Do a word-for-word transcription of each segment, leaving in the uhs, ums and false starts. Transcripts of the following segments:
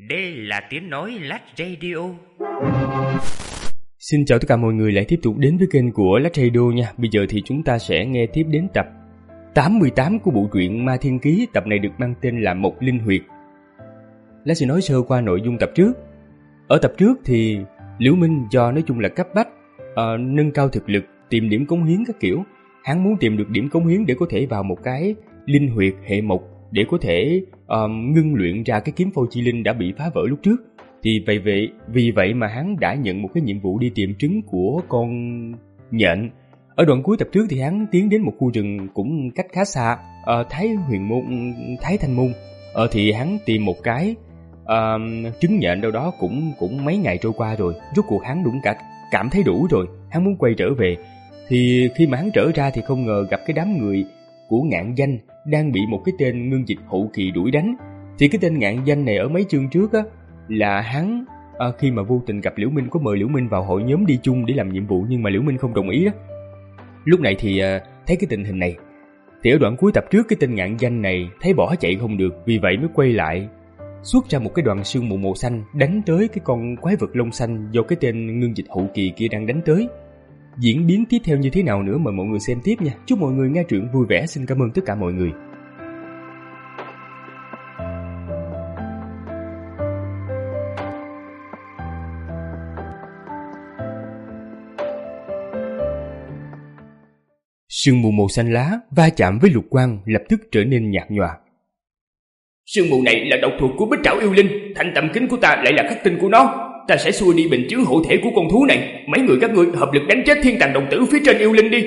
Đây là tiếng nói Lách Radio. Xin chào tất cả mọi người lại tiếp tục đến với kênh của Lách Radio nha. Bây giờ thì chúng ta sẽ nghe tiếp đến tập tám mươi tám của bộ truyện Ma Thiên Ký. Tập này được mang tên là Một Linh Huyệt. Lách sẽ nói sơ qua nội dung tập trước. Ở tập trước thì Liễu Minh do nói chung là cấp bách, uh, nâng cao thực lực, tìm điểm cống hiến các kiểu. Hắn muốn tìm được điểm cống hiến để có thể vào một cái linh huyệt hệ mộc, để có thể um, ngưng luyện ra cái kiếm phôi chi linh đã bị phá vỡ lúc trước. Thì vậy vậy vì vậy mà hắn đã nhận một cái nhiệm vụ đi tìm trứng của con nhện. Ở đoạn cuối tập trước thì hắn tiến đến một khu rừng cũng cách khá xa, uh, Thái Huyền Môn, Thái Thanh Môn. Ờ thì hắn tìm một cái uh, trứng nhện đâu đó, cũng cũng mấy ngày trôi qua rồi. Rốt cuộc hắn đúng cả cảm thấy đủ rồi, hắn muốn quay trở về. Thì khi mà hắn trở ra thì không ngờ gặp cái đám người của Ngạn Danh đang bị một cái tên ngưng dịch hậu kỳ đuổi đánh. Thì cái tên Ngạn Danh này ở mấy chương trước á là hắn à, khi mà vô tình gặp Liễu Minh có mời Liễu Minh vào hội nhóm đi chung để làm nhiệm vụ, nhưng mà Liễu Minh không đồng ý đó. Lúc này thì à, thấy cái tình hình này thì ở đoạn cuối tập trước cái tên Ngạn Danh này thấy bỏ chạy không được, vì vậy mới quay lại xuất ra một cái đoàn sương mù màu xanh đánh tới cái con quái vật lông xanh do cái tên ngưng dịch hậu kỳ kia đang đánh tới. Diễn biến tiếp theo như thế nào nữa mời mọi người xem tiếp nha. Chúc mọi người nghe truyện vui vẻ. Xin cảm ơn tất cả mọi người. Sương mù màu xanh lá va chạm với lục quang lập tức trở nên nhạt nhòa. Sương mù này là độc thuộc của Bích Trảo Yêu Linh, thanh tầm kính của ta lại là khắc tinh của nó. Ta sẽ xua đi bệnh chứng hộ thể của con thú này. Mấy người các ngươi hợp lực đánh chết thiên tàng đồng tử phía trên yêu linh đi.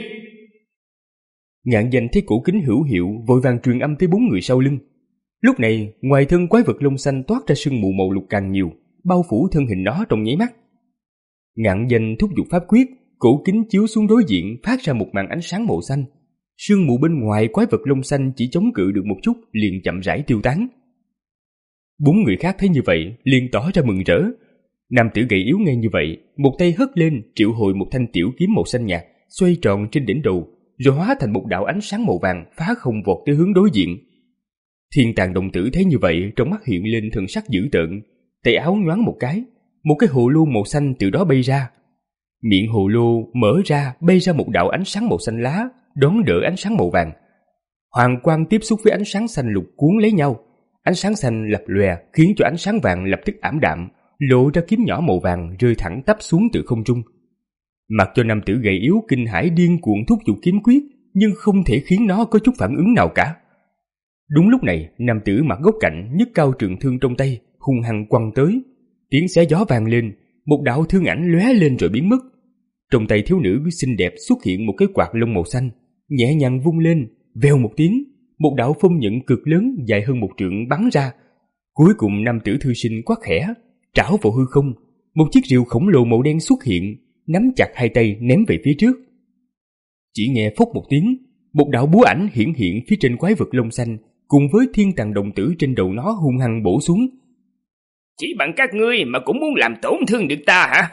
Ngạn Danh thấy cổ kính hữu hiệu, vội vàng truyền âm tới bốn người sau lưng. Lúc này ngoài thân quái vật lông xanh toát ra sương mù màu lục càng nhiều, bao phủ thân hình nó trong nháy mắt. Ngạn Danh thúc giục pháp quyết, cổ kính chiếu xuống đối diện phát ra một màn ánh sáng màu xanh. Sương mù bên ngoài quái vật lông xanh chỉ chống cự được một chút liền chậm rãi tiêu tán. Bốn người khác thấy như vậy liền tỏ ra mừng rỡ. Nam tử gầy yếu nghe như vậy, một tay hất lên triệu hồi một thanh tiểu kiếm màu xanh nhạt xoay tròn trên đỉnh đầu, rồi hóa thành một đạo ánh sáng màu vàng phá không vọt tới hướng đối diện. Thiên tàng đồng tử thấy như vậy, trong mắt hiện lên thần sắc dữ tợn, tay áo nhoáng một cái, một cái hồ lô màu xanh từ đó bay ra. Miệng hồ lô mở ra, bay ra một đạo ánh sáng màu xanh lá đón đỡ ánh sáng màu vàng. Hoàng quang tiếp xúc với ánh sáng xanh lục cuốn lấy nhau, ánh sáng xanh lập lòe khiến cho ánh sáng vàng lập tức ảm đạm, lộ ra kiếm nhỏ màu vàng rơi thẳng tắp xuống từ không trung. Mặc cho nam tử gầy yếu kinh hãi điên cuồng thúc giục kiếm quyết, nhưng không thể khiến nó có chút phản ứng nào cả. Đúng lúc này, nam tử mặt góc cạnh nhấc cao trường thương trong tay, hung hăng quăng tới. Tiếng xé gió vang lên, một đạo thương ảnh lóe lên rồi biến mất. Trong tay thiếu nữ xinh đẹp xuất hiện một cái quạt lông màu xanh, nhẹ nhàng vung lên, vèo một tiếng, một đạo phong nhận cực lớn dài hơn một trượng bắn ra. Cuối cùng nam tử thư sinh quát khẽ, trảo vào hư không, một chiếc rìu khổng lồ màu đen xuất hiện, nắm chặt hai tay ném về phía trước. Chỉ nghe phốc một tiếng, một đạo búa ảnh hiển hiện phía trên quái vật lông xanh, cùng với thiên tàng đồng tử trên đầu nó hung hăng bổ xuống. Chỉ bằng các ngươi mà cũng muốn làm tổn thương được ta hả?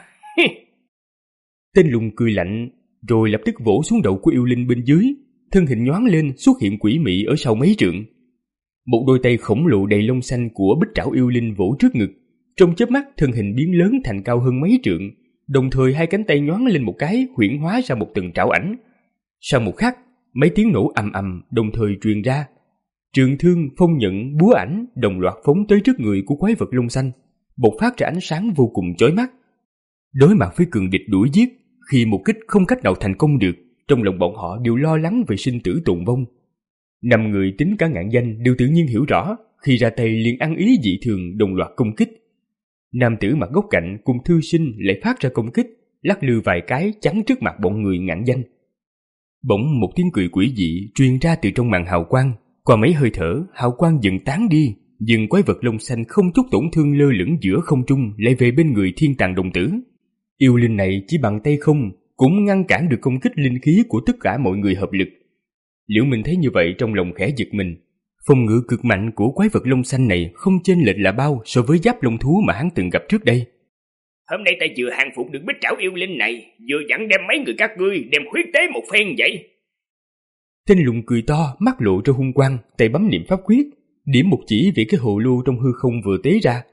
Tên lùng cười lạnh, rồi lập tức vỗ xuống đầu của yêu linh bên dưới, thân hình nhoáng lên xuất hiện quỷ mị ở sau mấy trượng. Một đôi tay khổng lồ đầy lông xanh của Bích Trảo Yêu Linh vỗ trước ngực, trong chớp mắt thân hình biến lớn thành cao hơn mấy trượng, đồng thời hai cánh tay nhoáng lên một cái huyễn hóa ra một từng trảo ảnh. Sau một khắc, mấy tiếng nổ ầm ầm đồng thời truyền ra. Trường thương, phong nhận, búa ảnh đồng loạt phóng tới trước người của quái vật lông xanh, bộc phát ra ánh sáng vô cùng chói mắt. Đối mặt với cường địch đuổi giết, khi một kích không cách nào thành công được, trong lòng bọn họ đều lo lắng về sinh tử tồn vong. Năm người tính cả Ngạn Danh đều tự nhiên hiểu rõ, khi ra tay liền ăn ý dị thường đồng loạt công kích. Nam tử mặt góc cạnh cùng thư sinh lại phát ra công kích, lắc lư vài cái chắn trước mặt bọn người Ngạn Danh. Bỗng một tiếng cười quỷ dị truyền ra từ trong màn hào quang, qua mấy hơi thở hào quang dần tán đi, dừng quái vật lông xanh không chút tổn thương lơ lửng giữa không trung lại về bên người thiên tàng đồng tử. Yêu linh này chỉ bằng tay không cũng ngăn cản được công kích linh khí của tất cả mọi người hợp lực. Liễu Minh thấy như vậy trong lòng khẽ giật mình. Phòng ngự cực mạnh của quái vật lông xanh này không chênh lệch là bao so với giáp lông thú mà hắn từng gặp trước đây. Hôm nay ta vừa hàng phục được Bích Trảo Yêu Linh này, vừa dặn đem mấy người các ngươi đem huyết tế một phen vậy. Tên lùng cười to, mắt lộ ra hung quang, tay bấm niệm pháp quyết, điểm một chỉ về cái hồ lô trong hư không vừa tế ra.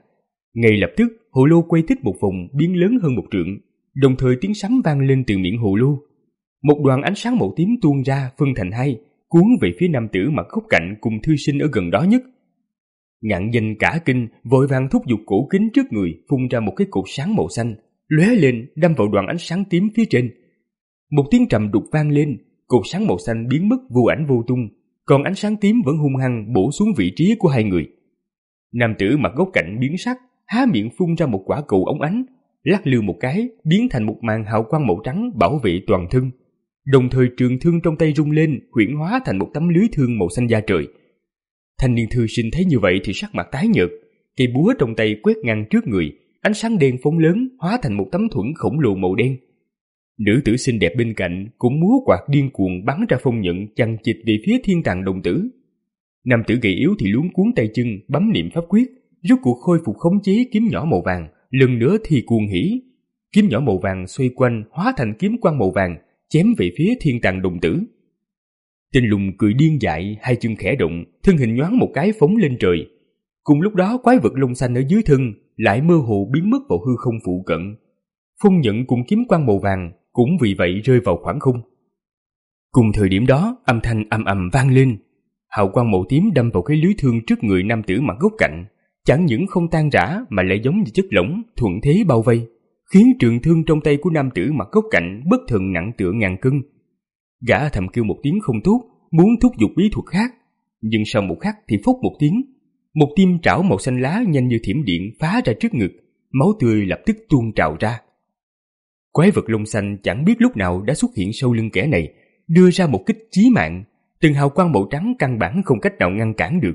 Ngay lập tức, hồ lô quay tích một vòng biến lớn hơn một trượng, đồng thời tiếng sấm vang lên từ miệng hồ lô. Một đoàn ánh sáng màu tím tuôn ra phân thành hai, cuốn về phía nam tử mặt góc cạnh cùng thư sinh ở gần đó nhất. Ngạn Danh cả kinh, vội vàng thúc giục cổ kính trước người phun ra một cái cột sáng màu xanh, lóe lên đâm vào đoàn ánh sáng tím phía trên. Một tiếng trầm đục vang lên, cột sáng màu xanh biến mất vô ảnh vô tung, còn ánh sáng tím vẫn hung hăng bổ xuống vị trí của hai người. Nam tử mặt góc cạnh biến sắc, há miệng phun ra một quả cầu óng ánh, lắc lư một cái biến thành một màn hào quang màu trắng bảo vệ toàn thân. Đồng thời trường thương trong tay rung lên, huyễn hóa thành một tấm lưới thương màu xanh da trời. Thanh niên thư sinh thấy như vậy thì sắc mặt tái nhợt, cây búa trong tay quét ngang trước người, ánh sáng đen phóng lớn hóa thành một tấm thuẫn khổng lồ màu đen. Nữ tử xinh đẹp bên cạnh cũng múa quạt điên cuồng bắn ra phong nhận chằng chịt về phía thiên tàng đồng tử. Nam tử gầy yếu thì luống cuốn tay chân bấm niệm pháp quyết, rốt cuộc khôi phục khống chế kiếm nhỏ màu vàng, lần nữa thì cuồng hỉ. Kiếm nhỏ màu vàng xoay quanh hóa thành kiếm quang màu vàng, chém về phía thiên tàng đồng tử. Tên lùng cười điên dại, hai chân khẽ động, thân hình nhoáng một cái phóng lên trời. Cùng lúc đó quái vật lông xanh ở dưới thân lại mơ hồ biến mất vào hư không phụ cận. Phong nhận cùng kiếm quang màu vàng cũng vì vậy rơi vào khoảng không. Cùng thời điểm đó, âm thanh ầm ầm vang lên. Hào quang màu tím đâm vào cái lưới thương trước người nam tử mặt góc cạnh, chẳng những không tan rã mà lại giống như chất lỏng thuận thế bao vây, khiến trường thương trong tay của nam tử mặt góc cạnh bất thần nặng tựa ngàn cân. Gã thầm kêu một tiếng không tốt, muốn thúc giục bí thuật khác, nhưng sau một khắc thì phốc một tiếng, một tiêm trảo màu xanh lá nhanh như thiểm điện phá ra trước ngực, máu tươi lập tức tuôn trào ra. Quái vật lông xanh chẳng biết lúc nào đã xuất hiện sau lưng kẻ này, đưa ra một kích chí mạng, từng hào quang màu trắng căn bản không cách nào ngăn cản được.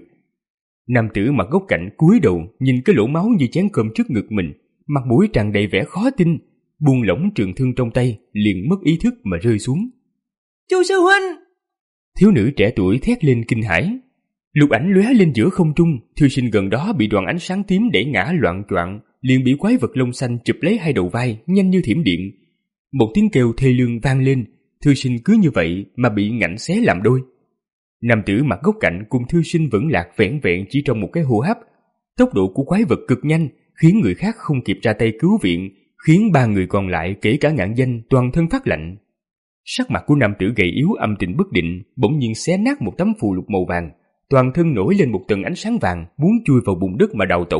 Nam tử mặt góc cạnh cúi đầu nhìn cái lỗ máu như chén cơm trước ngực mình, mặt mũi tràn đầy vẻ khó tin, buông lỏng trường thương trong tay, liền mất ý thức mà rơi xuống. Chu sư huynh! Thiếu nữ trẻ tuổi thét lên kinh hãi. Lục ảnh lóe lên giữa không trung, thư sinh gần đó bị đoàn ánh sáng tím đẩy ngã loạng choạng, liền bị quái vật lông xanh chụp lấy hai đầu vai nhanh như thiểm điện. Một tiếng kêu thê lương vang lên, thư sinh cứ như vậy mà bị ngạnh xé làm đôi. Nam tử mặt góc cạnh cùng thư sinh vẫn lạc vẻn vẹn chỉ trong một cái hô hấp. Tốc độ của quái vật cực nhanh, khiến người khác không kịp ra tay cứu viện, khiến ba người còn lại kể cả Ngạn Danh toàn thân phát lạnh. Sắc mặt của nam tử gầy yếu âm tình bất định, bỗng nhiên xé nát một tấm phù lục màu vàng, toàn thân nổi lên một tầng ánh sáng vàng, muốn chui vào bùn đất mà đào tẩu.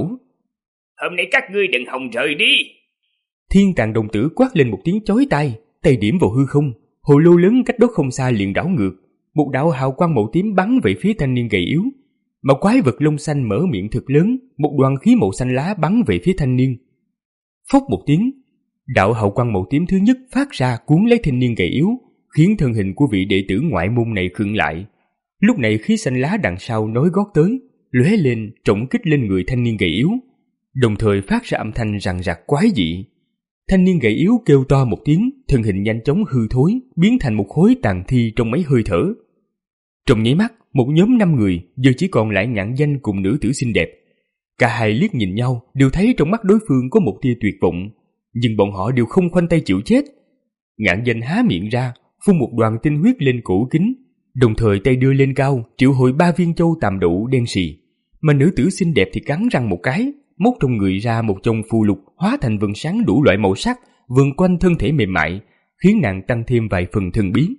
Hôm nay các ngươi đừng hòng rời đi! Thiên tàng đồng tử quát lên một tiếng chói tai, tay điểm vào hư không, hồ lô lớn cách đó không xa liền đảo ngược, một đạo hào quang màu tím bắn về phía thanh niên gầy yếu, mà quái vật lông xanh mở miệng thật lớn, một đoàn khí màu xanh lá bắn về phía thanh niên. Phốc một tiếng, đạo hào quang màu tím thứ nhất phát ra cuốn lấy thanh niên gầy yếu, khiến thân hình của vị đệ tử ngoại môn này khựng lại. Lúc này khí xanh lá đằng sau nối gót tới, lóe lên trọng kích lên người thanh niên gầy yếu, đồng thời phát ra âm thanh rằng rặc quái dị. Thanh niên gầy yếu kêu to một tiếng, thân hình nhanh chóng hư thối, biến thành một khối tàn thi trong mấy hơi thở. Trong nháy mắt, một nhóm năm người giờ chỉ còn lại Ngạn Danh cùng nữ tử xinh đẹp. Cả hai liếc nhìn nhau, đều thấy trong mắt đối phương có một tia tuyệt vọng, nhưng bọn họ đều không khoanh tay chịu chết. Ngạn Danh há miệng ra, phun một đoàn tinh huyết lên cổ kính, đồng thời tay đưa lên cao, triệu hồi ba viên châu tàm đậu đen sì. Mà nữ tử xinh đẹp thì cắn răng một cái, móc trong người ra một chồng phù lục hóa thành vầng sáng đủ loại màu sắc, vần quanh thân thể mềm mại, khiến nàng tăng thêm vài phần thần bí.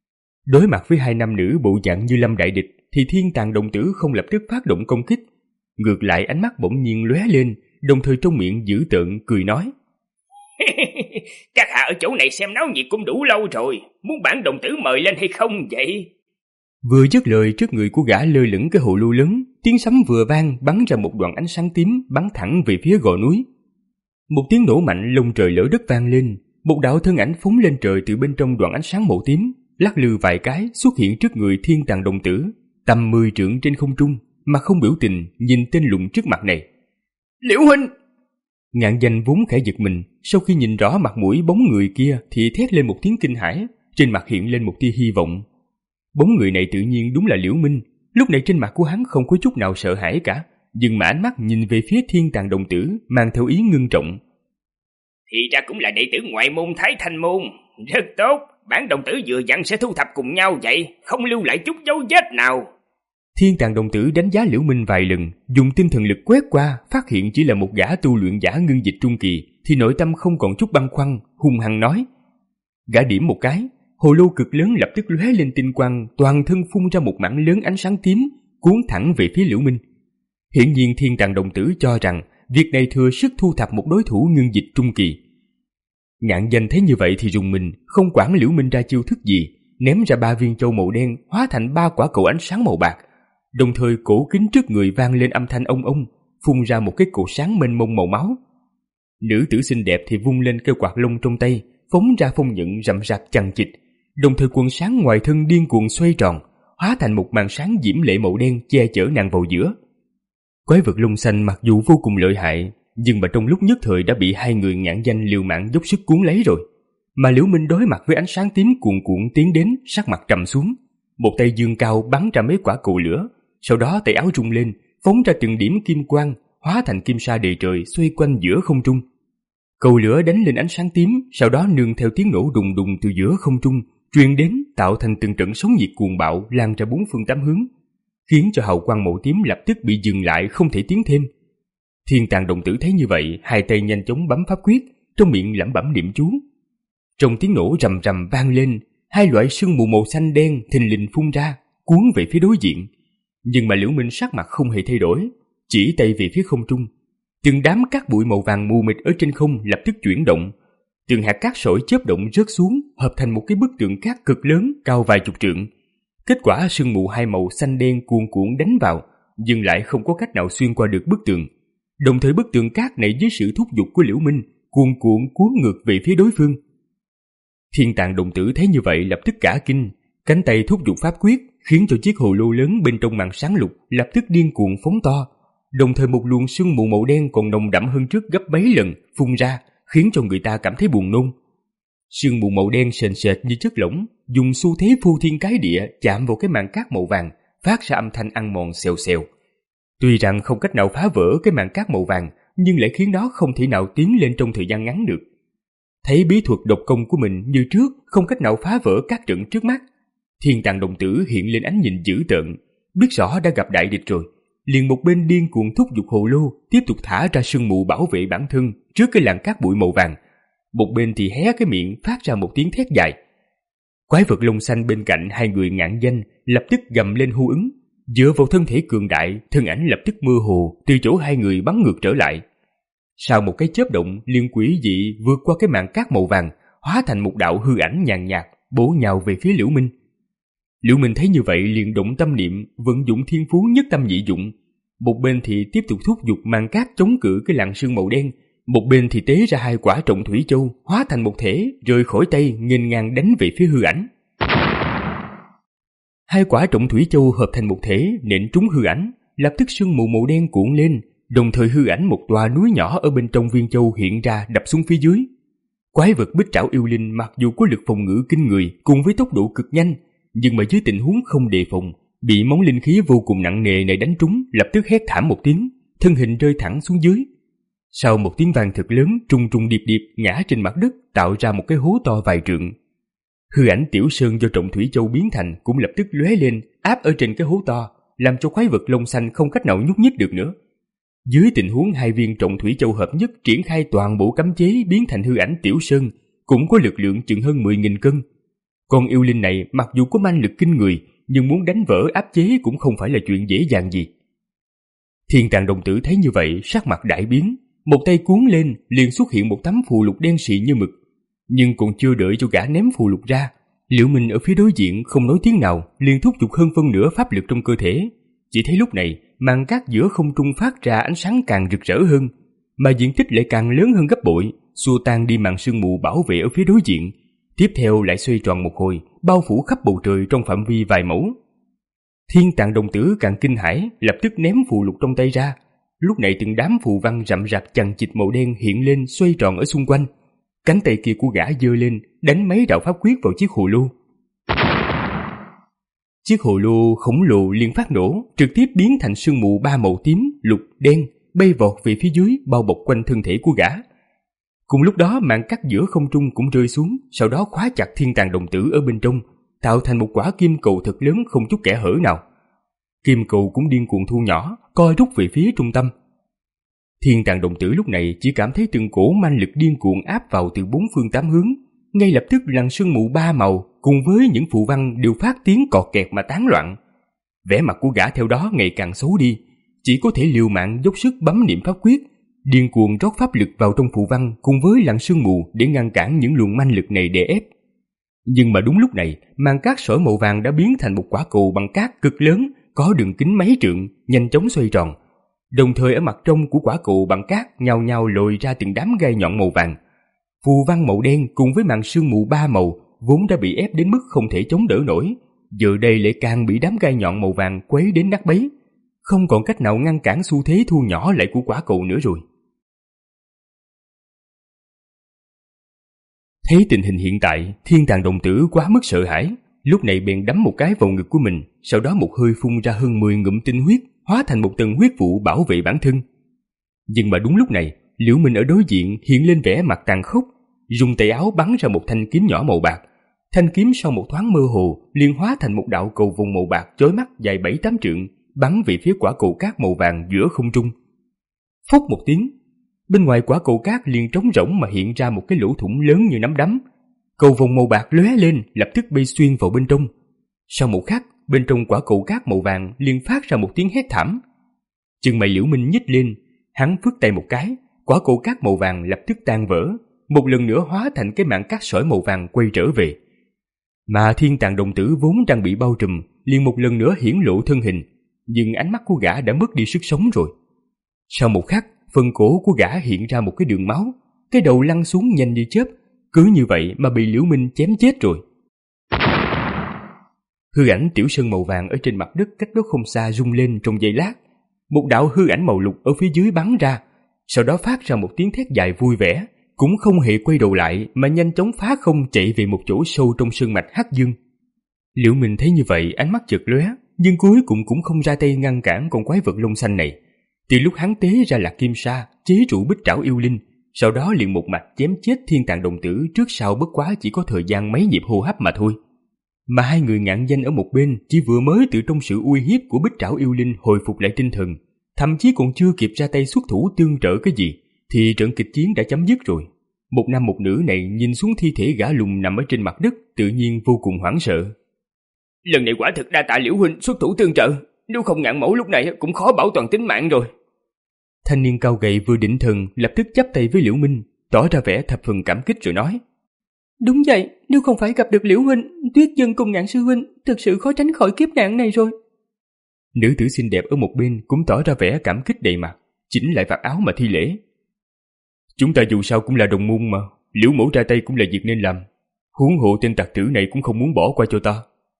Đối mặt với hai nam nữ bộ dạng như lâm đại địch, thì thiên tàng đồng tử không lập tức phát động công kích. Ngược lại ánh mắt bỗng nhiên lóe lên, đồng thời trong miệng dữ tợn cười nói: Các hạ ở chỗ này xem náo nhiệt cũng đủ lâu rồi, muốn bản đồng tử mời lên hay không vậy? Vừa dứt lời, trước người của gã lơ lửng cái hồ lô lớn, tiếng sấm vừa vang bắn ra một đoạn ánh sáng tím bắn thẳng về phía gò núi. Một tiếng nổ mạnh lông trời lở đất vang lên, một đạo thân ảnh phóng lên trời từ bên trong đoạn ánh sáng màu tím, lắc lư vài cái xuất hiện trước người thiên tàng đồng tử, tầm mười trượng trên không trung, mà không biểu tình nhìn tên lùn trước mặt này. Liễu huynh! Ngạn Danh vốn khẽ giật mình, sau khi nhìn rõ mặt mũi bóng người kia thì thét lên một tiếng kinh hãi, trên mặt hiện lên một tia hy vọng. Bóng người này tự nhiên đúng là Liễu Minh. Lúc này trên mặt của hắn không có chút nào sợ hãi cả, nhưng mà ánh mắt nhìn về phía thiên tàng đồng tử mang theo ý ngưng trọng. Thì ra cũng là đệ tử ngoại môn Thái Thanh môn, rất tốt. Bản đồng tử vừa dặn sẽ thu thập cùng nhau vậy, không lưu lại chút dấu vết nào. Thiên Tàng đồng tử đánh giá Liễu Minh vài lần, dùng tinh thần lực quét qua, phát hiện chỉ là một gã tu luyện giả ngưng dịch trung kỳ, thì nội tâm không còn chút băn khoăn, hung hăng nói. Gã điểm một cái, hồ lô cực lớn lập tức lóe lên tinh quang, toàn thân phun ra một mảng lớn ánh sáng tím, cuốn thẳng về phía Liễu Minh. Hiển nhiên Thiên Tàng đồng tử cho rằng việc này thừa sức thu thập một đối thủ ngưng dịch trung kỳ. Ngạn Danh thấy như vậy thì rùng mình, không quản Liễu Minh ra chiêu thức gì, ném ra ba viên châu màu đen hóa thành ba quả cầu ánh sáng màu bạc, đồng thời cổ kính trước người vang lên âm thanh ông ông, phun ra một cái cột sáng mênh mông màu máu. Nữ tử xinh đẹp thì vung lên cây quạt lông trong tay, phóng ra phong nhận rậm rạp chằng chịt, đồng thời quần sáng ngoài thân điên cuồng xoay tròn, hóa thành một màn sáng diễm lệ màu đen che chở nàng vào giữa. Quái vật lông xanh mặc dù vô cùng lợi hại, nhưng mà trong lúc nhất thời đã bị hai người Ngạn Danh liều mạng dốc sức cuốn lấy rồi. Mà Liễu Minh đối mặt với ánh sáng tím cuồn cuộn tiến đến, sắc mặt trầm xuống, một tay giương cao bắn ra mấy quả cầu lửa, sau đó tay áo rung lên, phóng ra từng điểm kim quang, hóa thành kim sa đầy trời xoay quanh giữa không trung. Cầu lửa đánh lên ánh sáng tím, sau đó nương theo tiếng nổ đùng đùng từ giữa không trung truyền đến, tạo thành từng trận sóng nhiệt cuồng bạo lan ra bốn phương tám hướng, khiến cho hào quang màu tím lập tức bị dừng lại, không thể tiến thêm. Thiên Tàng đồng tử thấy như vậy, hai tay nhanh chóng bấm pháp quyết, trong miệng lẩm bẩm niệm chú. Trong tiếng nổ rầm rầm vang lên, hai loại sương mù màu xanh đen thình lình phun ra, cuốn về phía đối diện. Nhưng mà Liễu Minh sắc mặt không hề thay đổi, chỉ tay về phía không trung. Từng đám cát bụi màu vàng mù mịt ở trên không lập tức chuyển động, từng hạt cát sỏi chớp động rớt xuống, hợp thành một cái bức tượng cát cực lớn cao vài chục trượng. Kết quả sương mù hai màu xanh đen cuồn cuộn đánh vào, nhưng lại không có cách nào xuyên qua được bức tường. Đồng thời bức tượng cát này dưới sự thúc giục của Liễu Minh cuồn cuộn cuốn ngược về phía đối phương. Thiên Tàng đồng tử thấy như vậy lập tức cả kinh, cánh tay thúc giục pháp quyết, khiến cho chiếc hồ lô lớn bên trong màn sáng lục lập tức điên cuồng phóng to, đồng thời một luồng sương mù màu đen còn nồng đậm hơn trước gấp mấy lần phun ra, khiến cho người ta cảm thấy buồn nôn. Sương mù màu đen sền sệt như chất lỏng, dùng xu thế phô thiên cái địa chạm vào cái màn cát màu vàng, phát ra âm thanh ăn mòn xèo xèo. Tuy rằng không cách nào phá vỡ cái màn cát màu vàng, nhưng lại khiến nó không thể nào tiến lên trong thời gian ngắn được. Thấy bí thuật độc công của mình như trước không cách nào phá vỡ các trận trước mắt, Thiên Tàng đồng tử hiện lên ánh nhìn dữ tợn, biết rõ đã gặp đại địch rồi, liền một bên điên cuồng thúc giục hồ lô tiếp tục thả ra sương mù bảo vệ bản thân trước cái làn cát bụi màu vàng, một bên thì hé cái miệng phát ra một tiếng thét dài. Quái vật lông xanh bên cạnh hai người Ngạn Danh lập tức gầm lên hô ứng, dựa vào thân thể cường đại, thân ảnh lập tức mơ hồ từ chỗ hai người bắn ngược trở lại. Sau một cái chớp động, liền quỷ dị vượt qua cái màn cát màu vàng, hóa thành một đạo hư ảnh nhàn nhạt bổ nhào về phía Liễu Minh. Liễu Minh thấy như vậy liền động tâm niệm, vận dụng thiên phú nhất tâm nhị dụng, một bên thì tiếp tục thúc giục màn cát chống cự cái làn sương màu đen, một bên thì tế ra hai quả trọng thủy châu hóa thành một thể rời khỏi tay nghênh ngang đánh về phía hư ảnh. Hai quả trọng thủy châu hợp thành một thể nện trúng hư ảnh, lập tức sương mù màu đen cuộn lên, đồng thời hư ảnh một tòa núi nhỏ ở bên trong viên châu hiện ra đập xuống phía dưới. Quái vật bích trảo yêu linh mặc dù có lực phòng ngự kinh người cùng với tốc độ cực nhanh, nhưng mà dưới tình huống không đề phòng, bị món linh khí vô cùng nặng nề này đánh trúng, lập tức hét thảm một tiếng, thân hình rơi thẳng xuống dưới. Sau một tiếng vang thật lớn, trùng trùng điệp điệp ngã trên mặt đất, tạo ra một cái hố to vài trượng. Hư ảnh Tiểu Sơn do trọng thủy châu biến thành cũng lập tức lóe lên, áp ở trên cái hố to, làm cho quái vật lông xanh không cách nào nhúc nhích được nữa. Dưới tình huống hai viên trọng thủy châu hợp nhất triển khai toàn bộ cấm chế biến thành hư ảnh Tiểu Sơn, cũng có lực lượng chừng hơn mười nghìn cân. Con yêu linh này mặc dù có manh lực kinh người, nhưng muốn đánh vỡ áp chế cũng không phải là chuyện dễ dàng gì. Thiên Tàng đồng tử thấy như vậy, sắc mặt đại biến, một tay cuốn lên liền xuất hiện một tấm phù lục đen xị như mực. Nhưng còn chưa đợi cho gã ném phù lục ra, Liễu Minh ở phía đối diện không nói tiếng nào, liền thúc giục hơn phân nửa pháp lực trong cơ thể. Chỉ thấy lúc này màn cát giữa không trung phát ra ánh sáng càng rực rỡ hơn, mà diện tích lại càng lớn hơn gấp bội, xua tan đi màn sương mù bảo vệ ở phía đối diện. Tiếp theo lại xoay tròn một hồi, bao phủ khắp bầu trời trong phạm vi vài mẫu. Thiên Tàng đồng tử càng kinh hãi, lập tức ném phù lục trong tay ra. Lúc này từng đám phù văn rậm rạp chằng chịt màu đen hiện lên xoay tròn ở xung quanh. Cánh tay kia của gã giơ lên, đánh mấy đạo pháp quyết vào chiếc hồ lô. Chiếc hồ lô khổng lồ liền phát nổ, trực tiếp biến thành sương mù ba màu tím, lục, đen, bay vọt về phía dưới, bao bọc quanh thân thể của gã. Cùng lúc đó màn cắt giữa không trung cũng rơi xuống, sau đó khóa chặt Thiên Tàng đồng tử ở bên trong, tạo thành một quả kim cầu thật lớn không chút kẽ hở nào. Kim cầu cũng điên cuồng thu nhỏ, co rút về phía trung tâm. Thiên tàng đồng tử lúc này chỉ cảm thấy từng cổ manh lực điên cuồng áp vào từ bốn phương tám hướng. Ngay lập tức làn sương mù ba màu cùng với những phù văn đều phát tiếng cọt kẹt mà tán loạn. Vẻ mặt của gã theo đó ngày càng xấu đi, chỉ có thể liều mạng dốc sức bấm niệm pháp quyết, điên cuồng rót pháp lực vào trong phù văn cùng với làn sương mù để ngăn cản những luồng manh lực này đè ép. Nhưng mà đúng lúc này, màn cát sỏi màu vàng đã biến thành một quả cầu bằng cát cực lớn, có đường kính mấy trượng, nhanh chóng xoay tròn. Đồng thời ở mặt trong của quả cầu bằng cát nhao nhao lồi ra từng đám gai nhọn màu vàng. Phù văn màu đen cùng với màn sương mù ba màu vốn đã bị ép đến mức không thể chống đỡ nổi, giờ đây lại càng bị đám gai nhọn màu vàng quấy đến nát bấy, không còn cách nào ngăn cản xu thế thu nhỏ lại của quả cầu nữa rồi. Thấy tình hình hiện tại, thiên tàng đồng tử quá mức sợ hãi, lúc này bèn đấm một cái vào ngực của mình, sau đó một hơi phun ra hơn mười ngụm tinh huyết, hóa thành một tầng huyết vụ bảo vệ bản thân. Nhưng mà đúng lúc này, Liễu Minh ở đối diện hiện lên vẻ mặt tàn khốc, dùng tay áo bắn ra một thanh kiếm nhỏ màu bạc. Thanh kiếm sau một thoáng mơ hồ liền hóa thành một đạo cầu vồng màu bạc chói mắt dài bảy tám trượng, bắn về phía quả cầu cát màu vàng giữa không trung. Phốc một tiếng, bên ngoài quả cầu cát liền trống rỗng mà hiện ra một cái lỗ thủng lớn như nắm đấm. Cầu vồng màu bạc lóe lên, lập tức bay xuyên vào bên trong. Sau một khắc, bên trong quả cầu cát màu vàng liền phát ra một tiếng hét thảm. Chân mày Liễu Minh nhích lên, hắn phất tay một cái, quả cầu cát màu vàng lập tức tan vỡ, một lần nữa hóa thành cái mảng cát sỏi màu vàng quay trở về. Mà thiên tàng đồng tử vốn đang bị bao trùm liền một lần nữa hiển lộ thân hình, nhưng ánh mắt của gã đã mất đi sức sống rồi. Sau một khắc, phần cổ của gã hiện ra một cái đường máu, cái đầu lăn xuống nhanh như chớp, cứ như vậy mà bị Liễu Minh chém chết rồi. Hư ảnh tiểu sơn màu vàng ở trên mặt đất cách đó không xa rung lên trong giây lát, một đạo hư ảnh màu lục ở phía dưới bắn ra, sau đó phát ra một tiếng thét dài vui vẻ, cũng không hề quay đầu lại mà nhanh chóng phá không chạy về một chỗ sâu trong sơn mạch Hắc Dương. Liễu Minh thấy như vậy, ánh mắt chợt lóe, nhưng cuối cùng cũng không ra tay ngăn cản con quái vật lông xanh này. Từ lúc hắn tế ra Lạc Kim Sa, chế trụ Bích Trảo yêu linh, sau đó liền một mạch chém chết thiên tàng đồng tử, trước sau bất quá chỉ có thời gian mấy nhịp hô hấp mà thôi. Mà hai người ngạn danh ở một bên chỉ vừa mới từ trong sự uy hiếp của Bích Trảo yêu linh hồi phục lại tinh thần, thậm chí còn chưa kịp ra tay xuất thủ tương trợ cái gì, thì trận kịch chiến đã chấm dứt rồi. Một nam một nữ này nhìn xuống thi thể gã lùn nằm ở trên mặt đất, tự nhiên vô cùng hoảng sợ. Lần này quả thực đa tạ Liễu huynh xuất thủ tương trợ, nếu không Ngạn mẫu lúc này cũng khó bảo toàn tính mạng rồi. Thanh niên cao gầy vừa định thần lập tức chắp tay với Liễu Minh, tỏ ra vẻ thập phần cảm kích rồi nói: Đúng vậy, nếu không phải gặp được Liễu huynh, Tuyết Dân cùng Ngạn sư huynh thực sự khó tránh khỏi kiếp nạn này rồi. Nữ tử xinh đẹp ở một bên cũng tỏ ra vẻ cảm kích đầy mặt, chỉnh lại vạt áo mà thi lễ. Chúng ta dù sao cũng là đồng môn mà, Liễu mẫu ra tay cũng là việc nên làm, huống hộ tên tặc tử này cũng không muốn bỏ qua cho ta.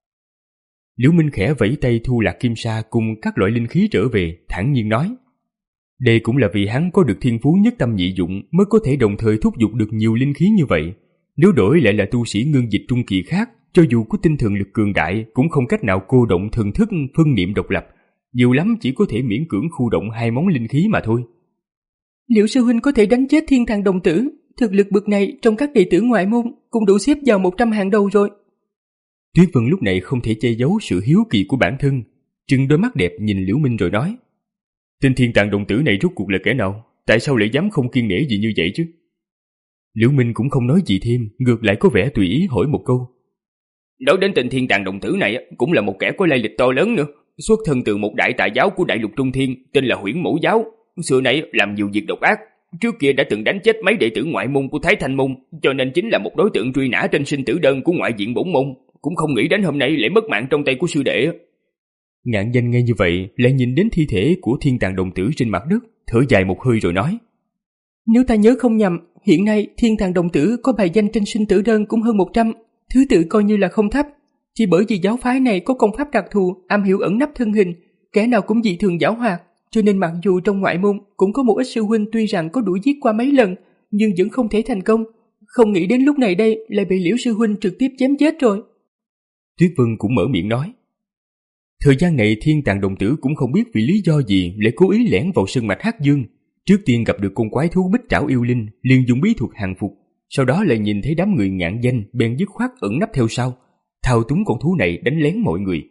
Liễu Minh khẽ vẫy tay thu Lạc Kim Sa cùng các loại linh khí trở về, thản nhiên nói: Đây cũng là vì hắn có được thiên phú nhất tâm nhị dụng mới có thể đồng thời thúc giục được nhiều linh khí như vậy. Nếu đổi lại là tu sĩ ngưng dịch trung kỳ khác, cho dù có tinh thần lực cường đại cũng không cách nào cô động thần thức phân niệm độc lập, nhiều lắm chỉ có thể miễn cưỡng khu động hai món linh khí mà thôi. Liễu sư huynh có thể đánh chết thiên tàng đồng tử, thực lực bậc này trong các đệ tử ngoại môn cũng đủ xếp vào một trăm hàng đầu rồi. Tuyết Vân lúc này không thể che giấu sự hiếu kỳ của bản thân, trừng đôi mắt đẹp nhìn Liễu Minh rồi nói: Tên thiên tàng đồng tử này rốt cuộc là kẻ nào? Tại sao lại dám không kiêng nể gì như vậy chứ? Liễu Minh cũng không nói gì thêm, ngược lại có vẻ tùy ý hỏi một câu. Nói đến tên thiên tàng đồng tử này cũng là một kẻ có lai lịch to lớn nữa, xuất thân từ một đại tà giáo của đại lục Trung Thiên tên là Huyễn Mẫu giáo. Xưa nay làm nhiều việc độc ác, trước kia đã từng đánh chết mấy đệ tử ngoại môn của Thái Thanh môn, cho nên chính là một đối tượng truy nã trên sinh tử đơn của ngoại viện bổn môn. Cũng không nghĩ đến hôm nay lại mất mạng trong tay của sư đệ. Ngạn danh nghe như vậy lại nhìn đến thi thể của thiên tàng đồng tử trên mặt đất, thở dài một hơi rồi nói: Nếu ta nhớ không nhầm, hiện nay thiên tàng đồng tử có bài danh trên sinh tử đơn cũng hơn một trăm, thứ tự coi như là không thấp. Chỉ bởi vì giáo phái này có công pháp đặc thù, am hiểu ẩn nấp thân hình, kẻ nào cũng dị thường giảo hoạt, cho nên mặc dù trong ngoại môn cũng có một ít sư huynh tuy rằng có đuổi giết qua mấy lần, nhưng vẫn không thể thành công. Không nghĩ đến lúc này đây lại bị Liễu sư huynh trực tiếp chém chết rồi. Tuyết Vân cũng mở miệng nói: Thời gian này thiên tàng đồng tử cũng không biết vì lý do gì lại cố ý lẻn vào sơn mạch Hắc Dương. Trước tiên gặp được con quái thú Bích Trảo yêu linh, liền dùng bí thuật hàng phục, sau đó lại nhìn thấy đám người ngạn danh bèn dứt khoát ẩn nấp theo sau, thao túng con thú này đánh lén mọi người.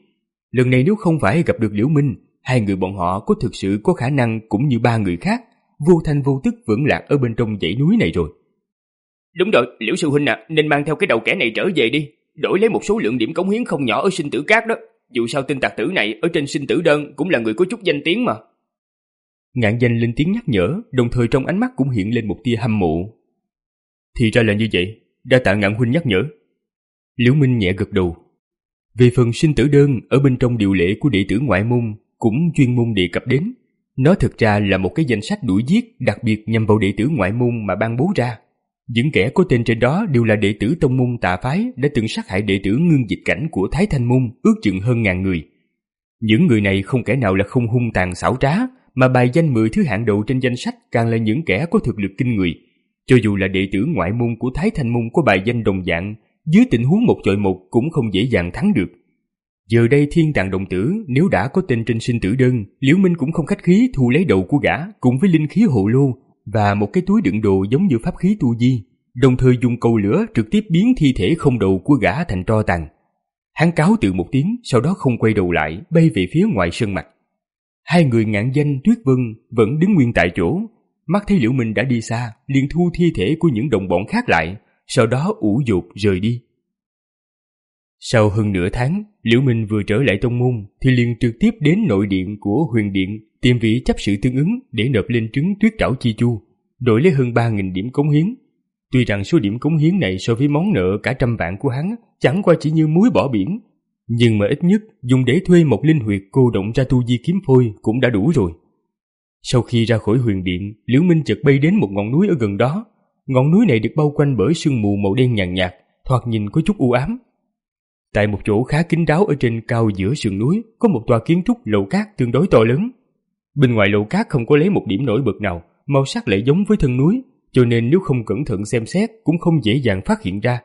Lần này nếu không phải gặp được Liễu Minh, hai người bọn họ có thực sự có khả năng cũng như ba người khác, vô thanh vô tức vẫn lạc ở bên trong dãy núi này rồi. Đúng rồi, Liễu sư huynh à, nên mang theo cái đầu kẻ này trở về đi, đổi lấy một số lượng điểm cống hiến không nhỏ ở sinh tử cát đó. Dù sao tên tặc tử này ở trên sinh tử đơn cũng là người có chút danh tiếng mà. Ngạn Danh lên tiếng nhắc nhở, đồng thời trong ánh mắt cũng hiện lên một tia hâm mộ. Thì ra là như vậy, đa tạ Ngạn huynh nhắc nhở. Liễu Minh nhẹ gật đầu. Về phần sinh tử đơn ở bên trong điều lệ của đệ tử ngoại môn cũng chuyên môn đề cập đến. Nó thực ra là một cái danh sách đuổi giết đặc biệt nhằm vào đệ tử ngoại môn mà ban bố ra. Những kẻ có tên trên đó đều là đệ tử tông môn tà phái đã từng sát hại đệ tử Ngưng Dịch Cảnh của Thái Thanh môn ước chừng hơn ngàn người. Những người này không kẻ nào là không hung tàn xảo trá, mà bài danh mười thứ hạng đầu trên danh sách càng là những kẻ có thực lực kinh người. Cho dù là đệ tử ngoại môn của Thái Thanh môn có bài danh đồng dạng, dưới tình huống một chọi một cũng không dễ dàng thắng được. Giờ đây Thiên Tàng đồng tử nếu đã có tên trên sinh tử đơn, Liễu Minh cũng không khách khí thu lấy đầu của gã cùng với linh khí hộ lô và một cái túi đựng đồ giống như pháp khí tu di, đồng thời dùng cầu lửa trực tiếp biến thi thể không đầu của gã thành tro tàn. Hắn cáo từ một tiếng, sau đó không quay đầu lại, bay về phía ngoài sơn mạch. Hai người Ngạn Danh, Tuyết Vân vẫn đứng nguyên tại chỗ, mắt thấy Liễu Minh đã đi xa, liền thu thi thể của những đồng bọn khác lại, sau đó ủ dột rời đi. Sau hơn nửa tháng, Liễu Minh vừa trở lại tông môn thì liền trực tiếp đến nội điện của Huyền Điện tìm vị chấp sự tương ứng để nộp lên trứng Tuyết Trảo Chi Chu, đổi lấy hơn ba nghìn điểm cống hiến. Tuy rằng số điểm cống hiến này so với món nợ cả trăm vạn của hắn chẳng qua chỉ như muối bỏ biển, nhưng mà ít nhất dùng để thuê một linh huyệt cô động ra tu di kiếm phôi cũng đã đủ rồi. Sau khi ra khỏi Huyền Điện, Liễu Minh chợt bay đến một ngọn núi ở gần đó. Ngọn núi này được bao quanh bởi sương mù màu đen nhàn nhạt, thoạt nhìn có chút u ám. Tại một chỗ khá kín đáo ở trên cao giữa sườn núi có một tòa kiến trúc lầu cát tương đối to lớn. Bên ngoài lầu cát không có lấy một điểm nổi bật nào, màu sắc lại giống với thân núi, cho nên nếu không cẩn thận xem xét cũng không dễ dàng phát hiện ra.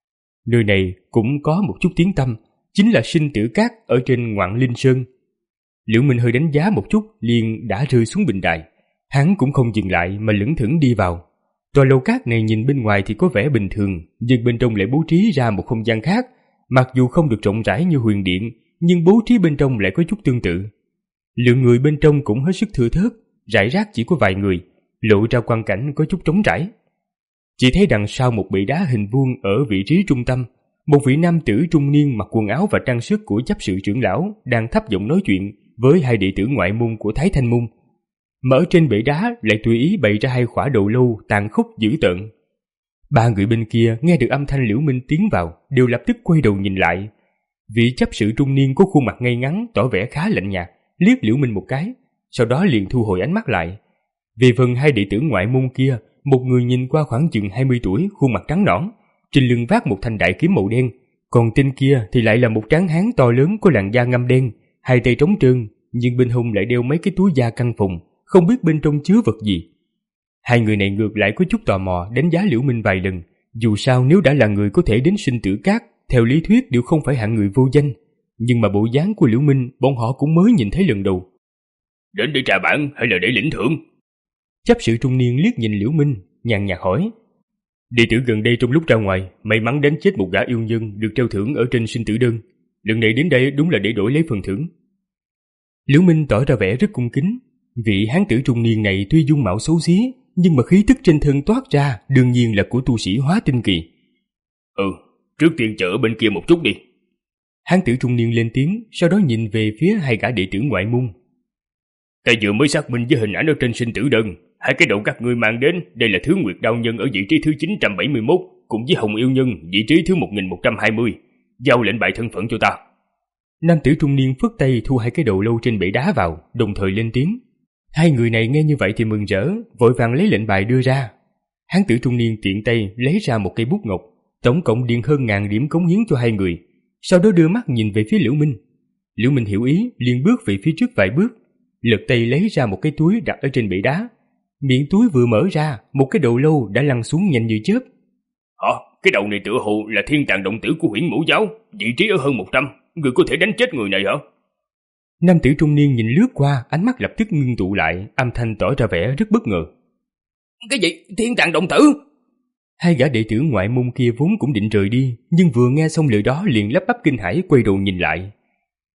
Nơi này cũng có một chút tiếng tăm, chính là sinh tử cát ở trên Ngoạn Linh Sơn. Liễu Minh hơi đánh giá một chút liền đã rơi xuống bình đài. Hắn cũng không dừng lại mà lững thững đi vào. Tòa lầu cát này nhìn bên ngoài thì có vẻ bình thường, nhưng bên trong lại bố trí ra một không gian khác. Mặc dù không được rộng rãi như Huyền Điện, nhưng bố trí bên trong lại có chút tương tự. Lượng người bên trong cũng hết sức thưa thớt, rải rác chỉ có vài người, lộ ra quang cảnh có chút trống trải. Chỉ thấy đằng sau một bệ đá hình vuông ở vị trí trung tâm, một vị nam tử trung niên mặc quần áo và trang sức của chấp sự trưởng lão đang thấp giọng nói chuyện với hai đệ tử ngoại môn của Thái Thanh môn. Mà ở trên bệ đá lại tùy ý bày ra hai khỏa đầu lâu tàn khốc dữ tợn. Ba người bên kia nghe được âm thanh Liễu Minh tiến vào đều lập tức quay đầu nhìn lại. Vị chấp sự trung niên có khuôn mặt ngây ngắn tỏ vẻ khá lạnh nhạt, liếc Liễu Minh một cái, sau đó liền thu hồi ánh mắt lại. Về phần hai đệ tử ngoại môn kia, một người nhìn qua khoảng chừng hai mươi tuổi, khuôn mặt trắng nõn, trên lưng vác một thanh đại kiếm màu đen, còn tên kia thì lại là một tráng hán to lớn có làn da ngăm đen, hai tay trống trơn, nhưng bên hông lại đeo mấy cái túi da căng phồng, không biết bên trong chứa vật gì. Hai người này ngược lại có chút tò mò đánh giá Liễu Minh vài lần, dù sao nếu đã là người có thể đến sinh tử cát, theo lý thuyết đều không phải hạng người vô danh, nhưng mà bộ dáng của Liễu Minh bọn họ cũng mới nhìn thấy lần đầu. Đến để trà bản hay là để lĩnh thưởng? Chấp sự trung niên liếc nhìn Liễu Minh, nhàn nhạt hỏi. Đệ tử gần đây trong lúc ra ngoài, may mắn đánh chết một gã yêu nhân được treo thưởng ở trên sinh tử đơn. Lần này đến đây đúng là để đổi lấy phần thưởng. Liễu Minh tỏ ra vẻ rất cung kính. Vị hán tử trung niên này tuy dung mạo xấu xí, nhưng mà khí tức trên thân toát ra đương nhiên là của tu sĩ hóa tinh kỳ. Ừ, trước tiên chở bên kia một chút đi. Hán tử trung niên lên tiếng, sau đó nhìn về phía hai gã đệ tử ngoại môn. Ta vừa mới xác minh với hình ảnh ở trên sinh tử đơn, hai cái đầu các ngươi mang đến, đây là Thứ Nguyệt Đao Nhân ở vị trí thứ chín trăm bảy mươi mốt, cùng với Hồng Yêu Nhân vị trí thứ một nghìn một trăm hai mươi. Giao lệnh bài thân phận cho ta. Nam tử trung niên phất tay thu hai cái đầu lâu trên bệ đá vào, đồng thời lên tiếng. Hai người này nghe như vậy thì mừng rỡ, vội vàng lấy lệnh bài đưa ra. Hán tử trung niên tiện tay lấy ra một cây bút ngọc, tổng cộng điền hơn ngàn điểm cống hiến cho hai người, sau đó đưa mắt nhìn về phía Liễu Minh. Liễu Minh hiểu ý, liền bước về phía trước vài bước, lật tay lấy ra một cái túi đặt ở trên bệ đá. Miệng túi vừa mở ra, một cái đầu lâu đã lăn xuống nhanh như chớp. Hả? Cái đầu này tựa hồ là Thiên Tàng Động Tử của Huyễn Mẫu Giáo, vị trí ở hơn một trăm, người có thể đánh chết người này hả? Nam tử trung niên nhìn lướt qua, ánh mắt lập tức ngưng tụ lại, âm thanh tỏ ra vẻ rất bất ngờ. Cái gì? Thiên Tàng Động Tử? Hai gã đệ tử ngoại môn kia vốn cũng định rời đi, nhưng vừa nghe xong lời đó liền lắp bắp kinh hãi quay đầu nhìn lại.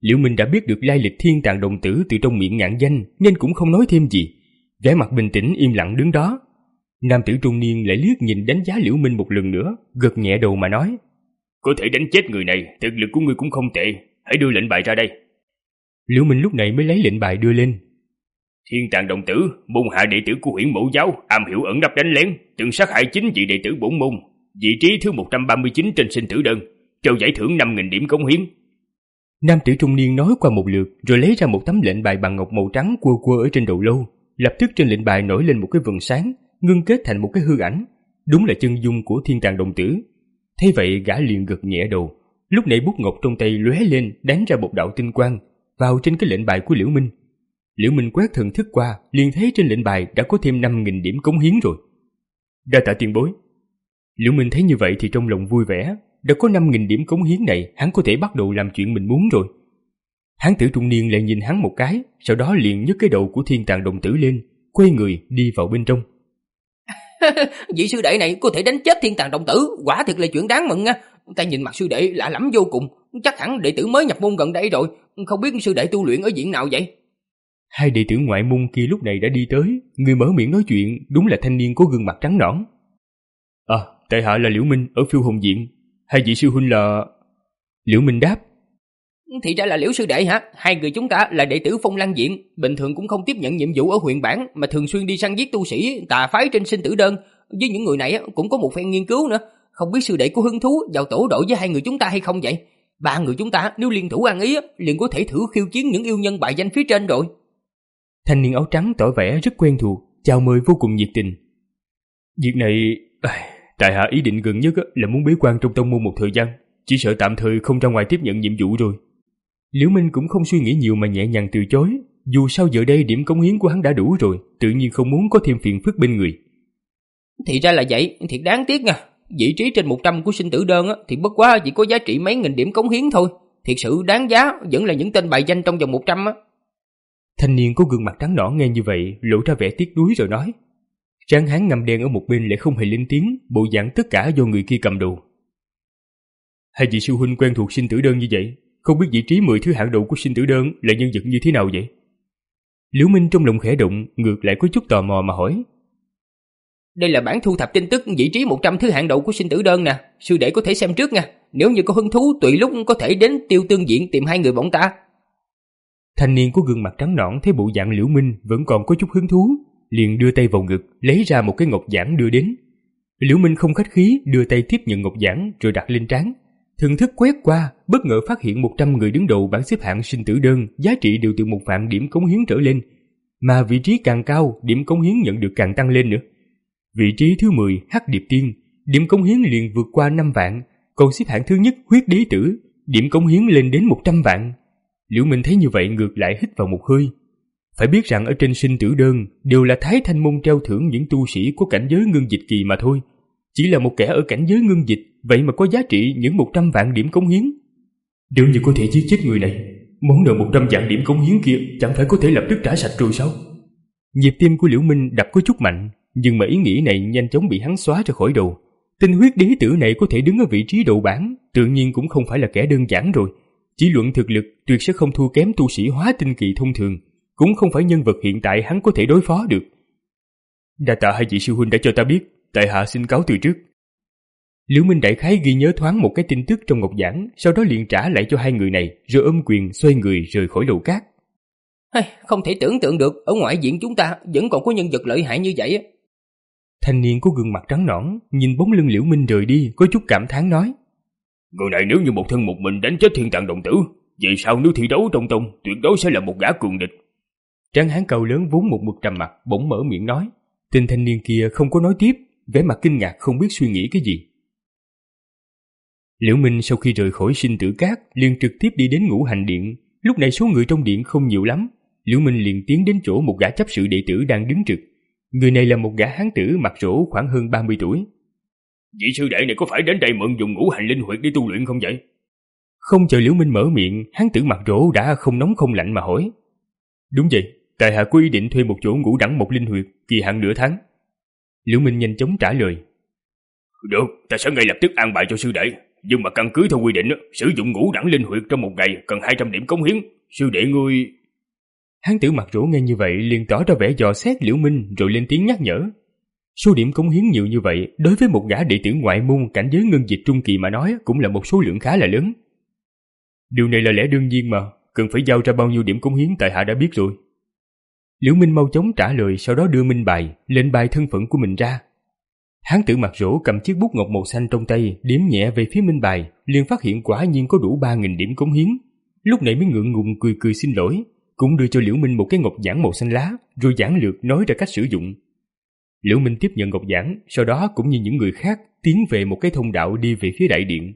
Liễu Minh đã biết được lai lịch Thiên Tàng Đồng Tử từ trong miệng Ngạn Danh nên cũng không nói thêm gì, vẻ mặt bình tĩnh im lặng đứng đó. Nam tử trung niên lại liếc nhìn đánh giá Liễu Minh một lần nữa, gật nhẹ đầu mà nói: Có thể đánh chết người này, thực lực của ngươi cũng không tệ, hãy đưa lệnh bài ra đây. Liễu Minh lúc này mới lấy lệnh bài đưa lên. Thiên Tàng Đồng Tử, môn hạ đệ tử của Huyễn Mẫu Giáo, am hiểu ẩn nấp đánh lén, từng sát hại chín vị đệ tử bổn môn, vị trí thứ một trăm ba mươi chín trên sinh tử đơn, trao giải thưởng năm nghìn điểm cống hiến. Nam tử trung niên nói qua một lượt rồi lấy ra một tấm lệnh bài bằng ngọc màu trắng quơ quơ ở trên đầu lâu. Lập tức trên lệnh bài nổi lên một cái vầng sáng, ngưng kết thành một cái hư ảnh, đúng là chân dung của Thiên Tàng Đồng Tử. Thế vậy gã liền gật nhẹ đầu. Lúc này bút ngọc trong tay lóe lên, đánh ra một đạo tinh quang vào trên cái lệnh bài của Liễu Minh. Liễu Minh quét thần thức qua, liền thấy trên lệnh bài đã có thêm năm nghìn điểm cống hiến rồi. Đa tạ tiền bối. Liễu Minh thấy như vậy thì trong lòng vui vẻ, đã có năm nghìn điểm cống hiến này, hắn có thể bắt đầu làm chuyện mình muốn rồi. Hán tử trung niên lại nhìn hắn một cái, sau đó liền nhấc cái đầu của Thiên Tàng Đồng Tử lên, quay người đi vào bên trong. Vị sư đệ này có thể đánh chết Thiên Tàng Đồng Tử, quả thực là chuyện đáng mừng nha. Ta nhìn mặt sư đệ lạ lẫm vô cùng, chắc hẳn đệ tử mới nhập môn gần đây rồi, không biết sư đệ tu luyện ở viện nào vậy? Hai đệ tử ngoại môn kia lúc này đã đi tới, người mở miệng nói chuyện đúng là thanh niên có gương mặt trắng nõn. À, tại hạ là Liễu Minh ở Phiêu Hồn Viện, hai vị sư huynh là... Liễu Minh đáp. Thì ra là Liễu sư đệ hả? Hai người chúng ta là đệ tử Phong Lăng Viện, bình thường cũng không tiếp nhận nhiệm vụ ở huyện bản, mà thường xuyên đi săn giết tu sĩ tà phái trên sinh tử đơn. Với những người này cũng có một phen nghiên cứu nữa, không biết sư đệ có hứng thú vào tổ đội với hai người chúng ta hay không vậy? Ba người chúng ta nếu liên thủ ăn ý liền có thể thử khiêu chiến những yêu nhân bài danh phía trên rồi. Thanh niên áo trắng tỏ vẻ rất quen thuộc, chào mời vô cùng nhiệt tình. Việc này, tại hạ ý định gần nhất là muốn bế quan trong tông môn một thời gian, chỉ sợ tạm thời không ra ngoài tiếp nhận nhiệm vụ rồi. Liễu Minh cũng không suy nghĩ nhiều mà nhẹ nhàng từ chối, dù sao giờ đây điểm cống hiến của hắn đã đủ rồi, tự nhiên không muốn có thêm phiền phức bên người. Thì ra là vậy, thiệt đáng tiếc nha. Vị trí trên một trăm của sinh tử đơn thì bất quá chỉ có giá trị mấy nghìn điểm cống hiến thôi, thiệt sự đáng giá vẫn là những tên bài danh trong vòng một trăm á. Thanh niên có gương mặt trắng nõn nghe như vậy, lộ ra vẻ tiếc nuối rồi nói. Tráng hán ngăm đen ở một bên lại không hề lên tiếng, bộ dạng tất cả do người kia cầm đầu. Hai vị sư huynh quen thuộc sinh tử đơn như vậy, không biết vị trí mười thứ hạng đầu của sinh tử đơn là nhân vật như thế nào vậy? Liễu Minh trong lòng khẽ động, ngược lại có chút tò mò mà hỏi. Đây là bản thu thập tin tức vị trí một trăm thứ hạng đầu của sinh tử đơn nè, sư đệ có thể xem trước nha, nếu như có hứng thú tùy lúc có thể đến Tiêu Tương Viện tìm hai người bọn ta. Thanh niên có gương mặt trắng nõn thấy bộ dạng Liễu Minh vẫn còn có chút hứng thú, liền đưa tay vào ngực lấy ra một cái ngọc giản đưa đến. Liễu Minh không khách khí đưa tay tiếp nhận ngọc giản rồi đặt lên trán, thần thức quét qua, bất ngờ phát hiện một trăm người đứng đầu bảng xếp hạng sinh tử đơn giá trị đều từ một vạn điểm cống hiến trở lên, mà vị trí càng cao điểm cống hiến nhận được càng tăng lên nữa. Vị trí thứ mười Hắc Điệp Tiên, điểm cống hiến liền vượt qua năm vạn, còn xếp hạng thứ nhất Huyết Đế Tử, điểm cống hiến lên đến một trăm vạn. Liễu Minh thấy như vậy ngược lại hít vào một hơi. Phải biết rằng ở trên sinh tử đơn đều là Thái Thanh môn treo thưởng những tu sĩ có cảnh giới ngưng dịch kỳ mà thôi. Chỉ là một kẻ ở cảnh giới ngưng dịch, vậy mà có giá trị những một trăm vạn điểm cống hiến. Nếu như có thể giết chết người này, món nợ một trăm vạn điểm cống hiến kia chẳng phải có thể lập tức trả sạch rồi sao? Nhịp tim của Liễu Minh đập có chút mạnh, nhưng mà ý nghĩ này nhanh chóng bị hắn xóa ra khỏi đầu. Tên Huyết Đế Tử này có thể đứng ở vị trí đầu bảng, tự nhiên cũng không phải là kẻ đơn giản rồi. Chỉ luận thực lực tuyệt sẽ không thua kém tu sĩ hóa tinh kỳ thông thường, cũng không phải nhân vật hiện tại hắn có thể đối phó được. Đa tạ hai vị sư huynh đã cho ta biết, tại hạ xin cáo từ trước. Liễu Minh đại khái ghi nhớ thoáng một cái tin tức trong ngọc giản, sau đó liền trả lại cho hai người này, rồi ôm quyền xoay người rời khỏi lầu cát. Không thể tưởng tượng được ở ngoại viện chúng ta vẫn còn có nhân vật lợi hại như vậy. Thanh niên có gương mặt trắng nõn nhìn bóng lưng Liễu Minh rời đi, có chút cảm thán nói. Người này nếu như một thân một mình đánh chết Thiên Tàng Đồng Tử, vậy sao nếu thi đấu trong tông tuyệt đối sẽ là một gã cường địch. Tráng hán cao lớn vốn một mực trầm mặt bỗng mở miệng nói. Tên thanh niên kia không có nói tiếp, vẻ mặt kinh ngạc không biết suy nghĩ cái gì. Liễu Minh sau khi rời khỏi sinh tử cát liền trực tiếp đi đến Ngũ Hành Điện. Lúc này số người trong điện không nhiều lắm, Liễu Minh liền tiến đến chỗ một gã chấp sự đệ tử đang đứng trực. Người này là một gã hán tử mặt rỗ khoảng hơn ba mươi tuổi. Vị sư đệ này có phải đến đây mượn dùng ngũ hành linh huyệt để tu luyện không vậy? Không chờ Liễu Minh mở miệng, hán tử mặt rỗ đã không nóng không lạnh mà hỏi. Đúng vậy, tại hạ có ý định thuê một chỗ ngũ đẳng một linh huyệt, kỳ hạn nửa tháng. Liễu Minh nhanh chóng trả lời. Được, ta sẽ ngay lập tức an bài cho sư đệ. nhưng mà căn cứ theo quy định, sử dụng ngũ đẳng linh huyệt trong một ngày cần hai trăm điểm cống hiến. Sư đệ ngươi... Hán tử mặt rỗ nghe như vậy liền tỏ ra vẻ dò xét Liễu Minh rồi lên tiếng nhắc nhở. Số điểm cống hiến nhiều như vậy đối với một gã đệ tử ngoại môn cảnh giới ngân dịch trung kỳ mà nói cũng là một số lượng khá là lớn. Điều này là lẽ đương nhiên mà, cần phải giao ra bao nhiêu điểm cống hiến tại hạ đã biết rồi. Liễu Minh mau chóng trả lời, sau đó đưa minh bài, lệnh bài thân phận của mình ra. Hán tử mặt rỗ cầm chiếc bút ngọc màu xanh trong tay, điểm nhẹ về phía minh bài, liền phát hiện quả nhiên có đủ ba nghìn điểm cống hiến. Lúc này mới ngượng ngùng cười cười xin lỗi, cũng đưa cho Liễu Minh một cái ngọc giản màu xanh lá, rồi giản lược nói ra cách sử dụng. Liễu Minh tiếp nhận ngọc giản, sau đó cũng như những người khác tiến về một cái thông đạo đi về phía đại điện.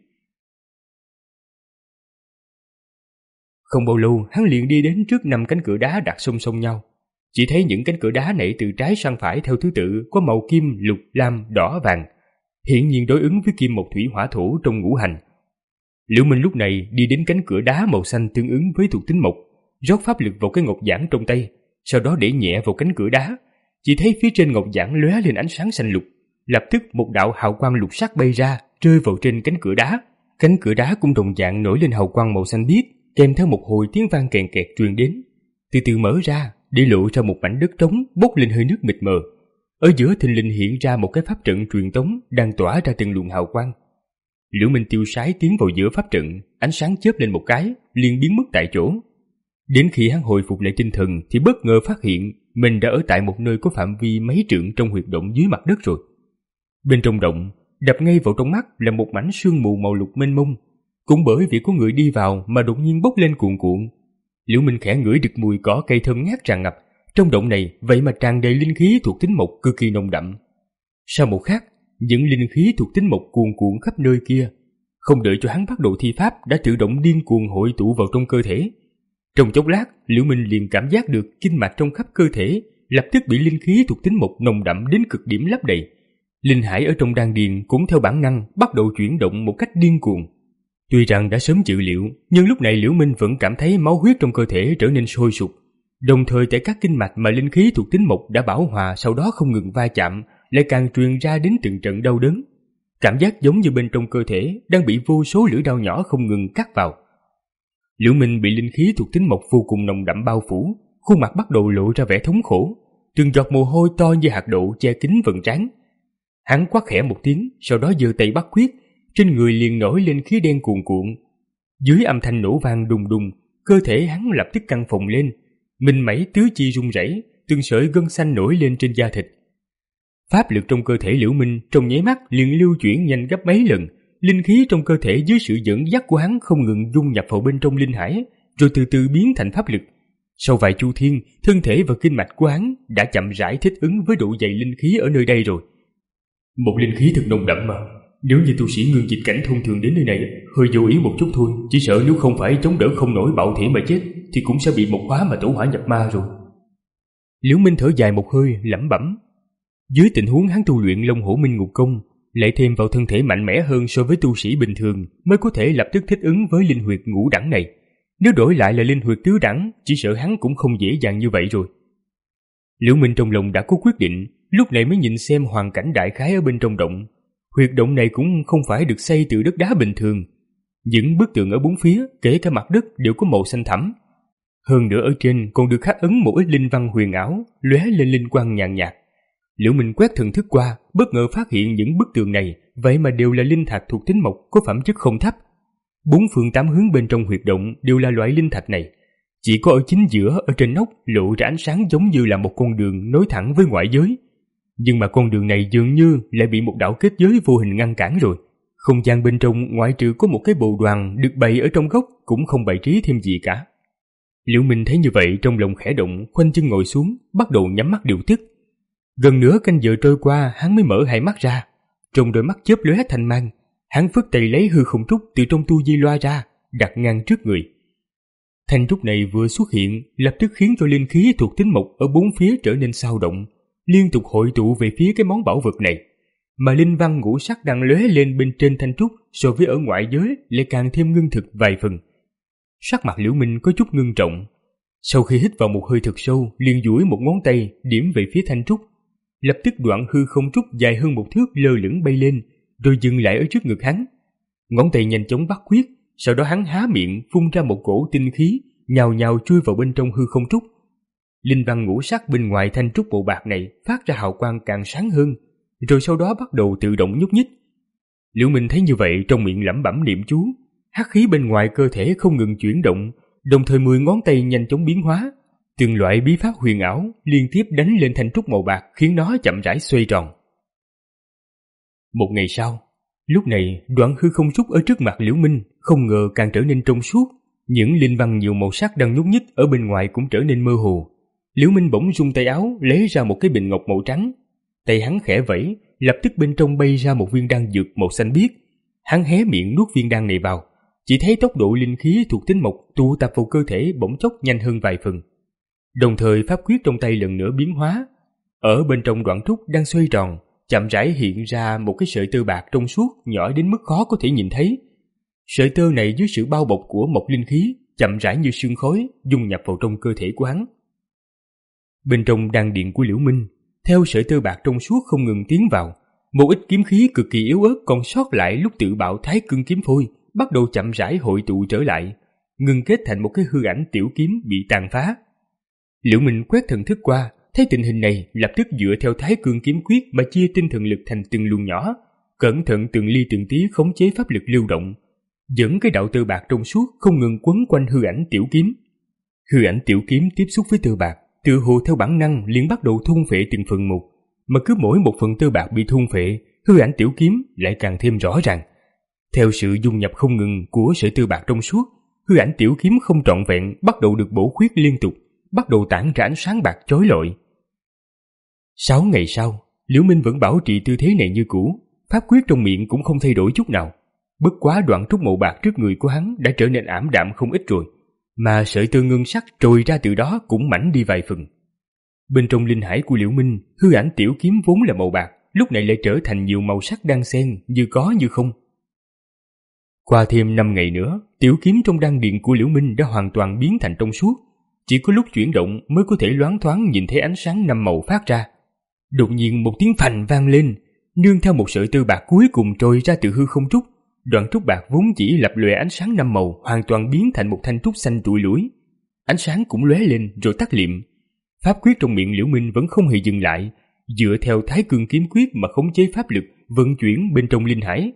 Không bao lâu, hắn liền đi đến trước năm cánh cửa đá đặt song song nhau. Chỉ thấy những cánh cửa đá này từ trái sang phải theo thứ tự có màu kim, lục, lam, đỏ, vàng, hiển nhiên đối ứng với kim mộc thủy hỏa thổ trong ngũ hành. Liễu Minh lúc này đi đến cánh cửa đá màu xanh tương ứng với thuộc tính mộc, rót pháp lực vào cái ngọc giản trong tay, sau đó để nhẹ vào cánh cửa đá. Chỉ thấy phía trên ngọc giản lóe lên ánh sáng xanh lục, lập tức một đạo hào quang lục sắc bay ra, rơi vào trên cánh cửa đá. Cánh cửa đá cũng đồng dạng nổi lên hào quang màu xanh biếc, kèm theo một hồi tiếng vang kèn kẹt truyền đến, từ từ mở ra, để lộ ra một mảnh đất trống bốc lên hơi nước mịt mờ. Ở giữa thình lình hiện ra một cái pháp trận truyền tống đang tỏa ra từng luồng hào quang. Liễu Minh tiêu sái tiến vào giữa pháp trận, ánh sáng chớp lên một cái, liền biến mất tại chỗ. Đến khi hắn hồi phục lại tinh thần thì bất ngờ phát hiện mình đã ở tại một nơi có phạm vi mấy trượng trong huyệt động dưới mặt đất rồi. Bên trong động, đập ngay vào trong mắt là một mảnh sương mù màu lục mênh mông. Cũng bởi vì có người đi vào mà đột nhiên bốc lên cuồn cuộn. Liễu Minh khẽ ngửi được mùi cỏ cây thơm ngát tràn ngập. Trong động này vậy mà tràn đầy linh khí thuộc tính mộc cực kỳ nồng đậm. Sau một khắc, những linh khí thuộc tính mộc cuồn cuộn khắp nơi kia, không đợi cho hắn bắt đầu thi pháp đã tự động điên cuồng hội tụ vào trong cơ thể. Trong chốc lát, Liễu Minh liền cảm giác được kinh mạch trong khắp cơ thể lập tức bị linh khí thuộc tính mộc nồng đậm đến cực điểm lấp đầy. Linh hải ở trong đan điền cũng theo bản năng bắt đầu chuyển động một cách điên cuồng. Tuy rằng đã sớm dự liệu, nhưng lúc này Liễu Minh vẫn cảm thấy máu huyết trong cơ thể trở nên sôi sục. Đồng thời tại các kinh mạch mà linh khí thuộc tính mộc đã bảo hòa sau đó không ngừng va chạm, lại càng truyền ra đến từng trận đau đớn. Cảm giác giống như bên trong cơ thể đang bị vô số lưỡi dao nhỏ không ngừng cắt vào. Liễu Minh bị linh khí thuộc tính mộc vô cùng nồng đậm bao phủ, khuôn mặt bắt đầu lộ ra vẻ thống khổ, từng giọt mồ hôi to như hạt đậu che kín vầng trán. Hắn quát khẽ một tiếng, sau đó giơ tay bắt quyết, trên người liền nổi lên khí đen cuồn cuộn. Dưới âm thanh nổ vang đùng đùng, cơ thể hắn lập tức căng phồng lên, mình mẩy tứ chi rung rẩy, từng sợi gân xanh nổi lên trên da thịt. Pháp lực trong cơ thể Liễu Minh trong nháy mắt liền lưu chuyển nhanh gấp mấy lần, linh khí trong cơ thể dưới sự dẫn dắt của hắn không ngừng dung nhập vào bên trong linh hải, rồi từ từ biến thành pháp lực. Sau vài chu thiên, thân thể và kinh mạch của hắn đã chậm rãi thích ứng với độ dày linh khí ở nơi đây rồi. Một linh khí thật nồng đậm mà, nếu như tu sĩ ngưng dịch cảnh thông thường đến nơi này, hơi vô ý một chút thôi, chỉ sợ nếu không phải chống đỡ không nổi bạo thể mà chết, thì cũng sẽ bị một hóa mà tổ hỏa nhập ma rồi. Liễu Minh thở dài một hơi, lẩm bẩm. Dưới tình huống hắn tu luyện Long Hổ Minh Ngục Công, lại thêm vào thân thể mạnh mẽ hơn so với tu sĩ bình thường, mới có thể lập tức thích ứng với linh huyệt ngũ đẳng này. Nếu đổi lại là linh huyệt tứ đẳng, chỉ sợ hắn cũng không dễ dàng như vậy rồi. Liễu Minh trong lòng đã có quyết định, lúc này mới nhìn xem hoàn cảnh đại khái ở bên trong động. Huyệt động này cũng không phải được xây từ đất đá bình thường. Những bức tường ở bốn phía, kể cả mặt đất đều có màu xanh thẳm. Hơn nữa ở trên còn được khắc ấn một ít linh văn huyền ảo, lóe lên linh quang nhàn nhạt. Liễu Minh quét thần thức qua, bất ngờ phát hiện những bức tường này vậy mà đều là linh thạch thuộc tính mộc có phẩm chất không thấp. Bốn phương tám hướng bên trong huyệt động đều là loại linh thạch này. Chỉ có ở chính giữa, ở trên nóc lộ ra ánh sáng giống như là một con đường nối thẳng với ngoại giới. Nhưng mà con đường này dường như lại bị một đạo kết giới vô hình ngăn cản rồi. Không gian bên trong ngoại trừ có một cái bồ đoàn được bày ở trong góc cũng không bày trí thêm gì cả. Liễu Minh thấy như vậy trong lòng khẽ động, khoanh chân ngồi xuống, bắt đầu nhắm mắt điều tức. Gần nửa canh giờ trôi qua, hắn mới mở hai mắt ra. Trong đôi mắt chớp lóe thanh mang, hắn phất tay lấy hư không trúc từ trong tu di loa ra, đặt ngang trước người. Thanh trúc này vừa xuất hiện, lập tức khiến cho linh khí thuộc tính mộc ở bốn phía trở nên xao động, liên tục hội tụ về phía cái món bảo vật này. Mà linh văn ngũ sắc đang lóe lên bên trên thanh trúc so với ở ngoại giới lại càng thêm ngưng thực vài phần. Sắc mặt Liễu Minh có chút ngưng trọng. Sau khi hít vào một hơi thật sâu, liền duỗi một ngón tay điểm về phía thanh trúc. Lập tức đoạn hư không trúc dài hơn một thước lơ lửng bay lên, rồi dừng lại ở trước ngực hắn. Ngón tay nhanh chóng bắt quyết, sau đó hắn há miệng phun ra một cổ tinh khí, nhào nhào chui vào bên trong hư không trúc. Linh văn ngũ sắc bên ngoài thanh trúc bộ bạc này phát ra hào quang càng sáng hơn, rồi sau đó bắt đầu tự động nhúc nhích. Liễu Minh thấy như vậy, trong miệng lẩm bẩm niệm chú, hắc khí bên ngoài cơ thể không ngừng chuyển động, đồng thời mười ngón tay nhanh chóng biến hóa, từng loại bí pháp huyền ảo liên tiếp đánh lên thanh trúc màu bạc, khiến nó chậm rãi xoay tròn. Một ngày sau, lúc này đoạn hư không trúc ở trước mặt Liễu Minh không ngờ càng trở nên trong suốt, những linh văn nhiều màu sắc đang nhúc nhích ở bên ngoài cũng trở nên mơ hồ. Liễu Minh bỗng rung tay áo lấy ra một cái bình ngọc màu trắng, tay hắn khẽ vẫy, lập tức bên trong bay ra một viên đan dược màu xanh biếc. Hắn hé miệng nuốt viên đan này vào, chỉ thấy tốc độ linh khí thuộc tính mộc tụ tập vào cơ thể bỗng chốc nhanh hơn vài phần. Đồng thời pháp quyết trong tay lần nữa biến hóa, ở bên trong đoạn trúc đang xoay tròn, chậm rãi hiện ra một cái sợi tơ bạc trong suốt nhỏ đến mức khó có thể nhìn thấy. Sợi tơ này dưới sự bao bọc của mộc linh khí chậm rãi như sương khói dung nhập vào trong cơ thể của hắn. Bên trong đan điện của Liễu Minh, theo sợi tơ bạc trong suốt không ngừng tiến vào, một ít kiếm khí cực kỳ yếu ớt còn sót lại lúc tự bạo Thái Cương kiếm phôi bắt đầu chậm rãi hội tụ trở lại, ngưng kết thành một cái hư ảnh tiểu kiếm bị tàn phá. Liễu Minh quét thần thức qua, thấy tình hình này lập tức dựa theo Thái Cương kiếm quyết mà chia tinh thần lực thành từng luồng nhỏ, cẩn thận từng ly từng tí khống chế pháp lực lưu động, dẫn cái đạo tơ bạc trong suốt không ngừng quấn quanh hư ảnh tiểu kiếm. Hư ảnh tiểu kiếm tiếp xúc với tơ bạc, tự hồ theo bản năng liền bắt đầu thôn phệ từng phần một, mà cứ mỗi một phần tơ bạc bị thôn phệ, hư ảnh tiểu kiếm lại càng thêm rõ ràng. Theo sự dung nhập không ngừng của sợi tơ bạc trong suốt, hư ảnh tiểu kiếm không trọn vẹn bắt đầu được bổ khuyết liên tục, bắt đầu tản ra ánh sáng bạc chói lọi. Sáu ngày sau, Liễu Minh vẫn bảo trì tư thế này như cũ, pháp quyết trong miệng cũng không thay đổi chút nào. Bất quá đoạn trúc màu bạc trước người của hắn đã trở nên ảm đạm không ít rồi, mà sợi tơ ngân sắc trồi ra từ đó cũng mảnh đi vài phần. Bên trong linh hải của Liễu Minh, hư ảnh tiểu kiếm vốn là màu bạc, lúc này lại trở thành nhiều màu sắc đan xen, như có như không. Qua thêm năm ngày nữa, tiểu kiếm trong đan điện của Liễu Minh đã hoàn toàn biến thành trong suốt, chỉ có lúc chuyển động mới có thể loáng thoáng nhìn thấy ánh sáng năm màu phát ra. Đột nhiên một tiếng phành vang lên, nương theo một sợi tơ bạc cuối cùng trồi ra từ hư không trúc. Đoạn trúc bạc vốn chỉ lập lòe ánh sáng năm màu hoàn toàn biến thành một thanh trúc xanh trụi lủi. Ánh sáng cũng lóe lên rồi tắt liệm. Pháp quyết trong miệng Liễu Minh vẫn không hề dừng lại, dựa theo Thái Cương kiếm quyết mà khống chế pháp lực vận chuyển bên trong linh hải.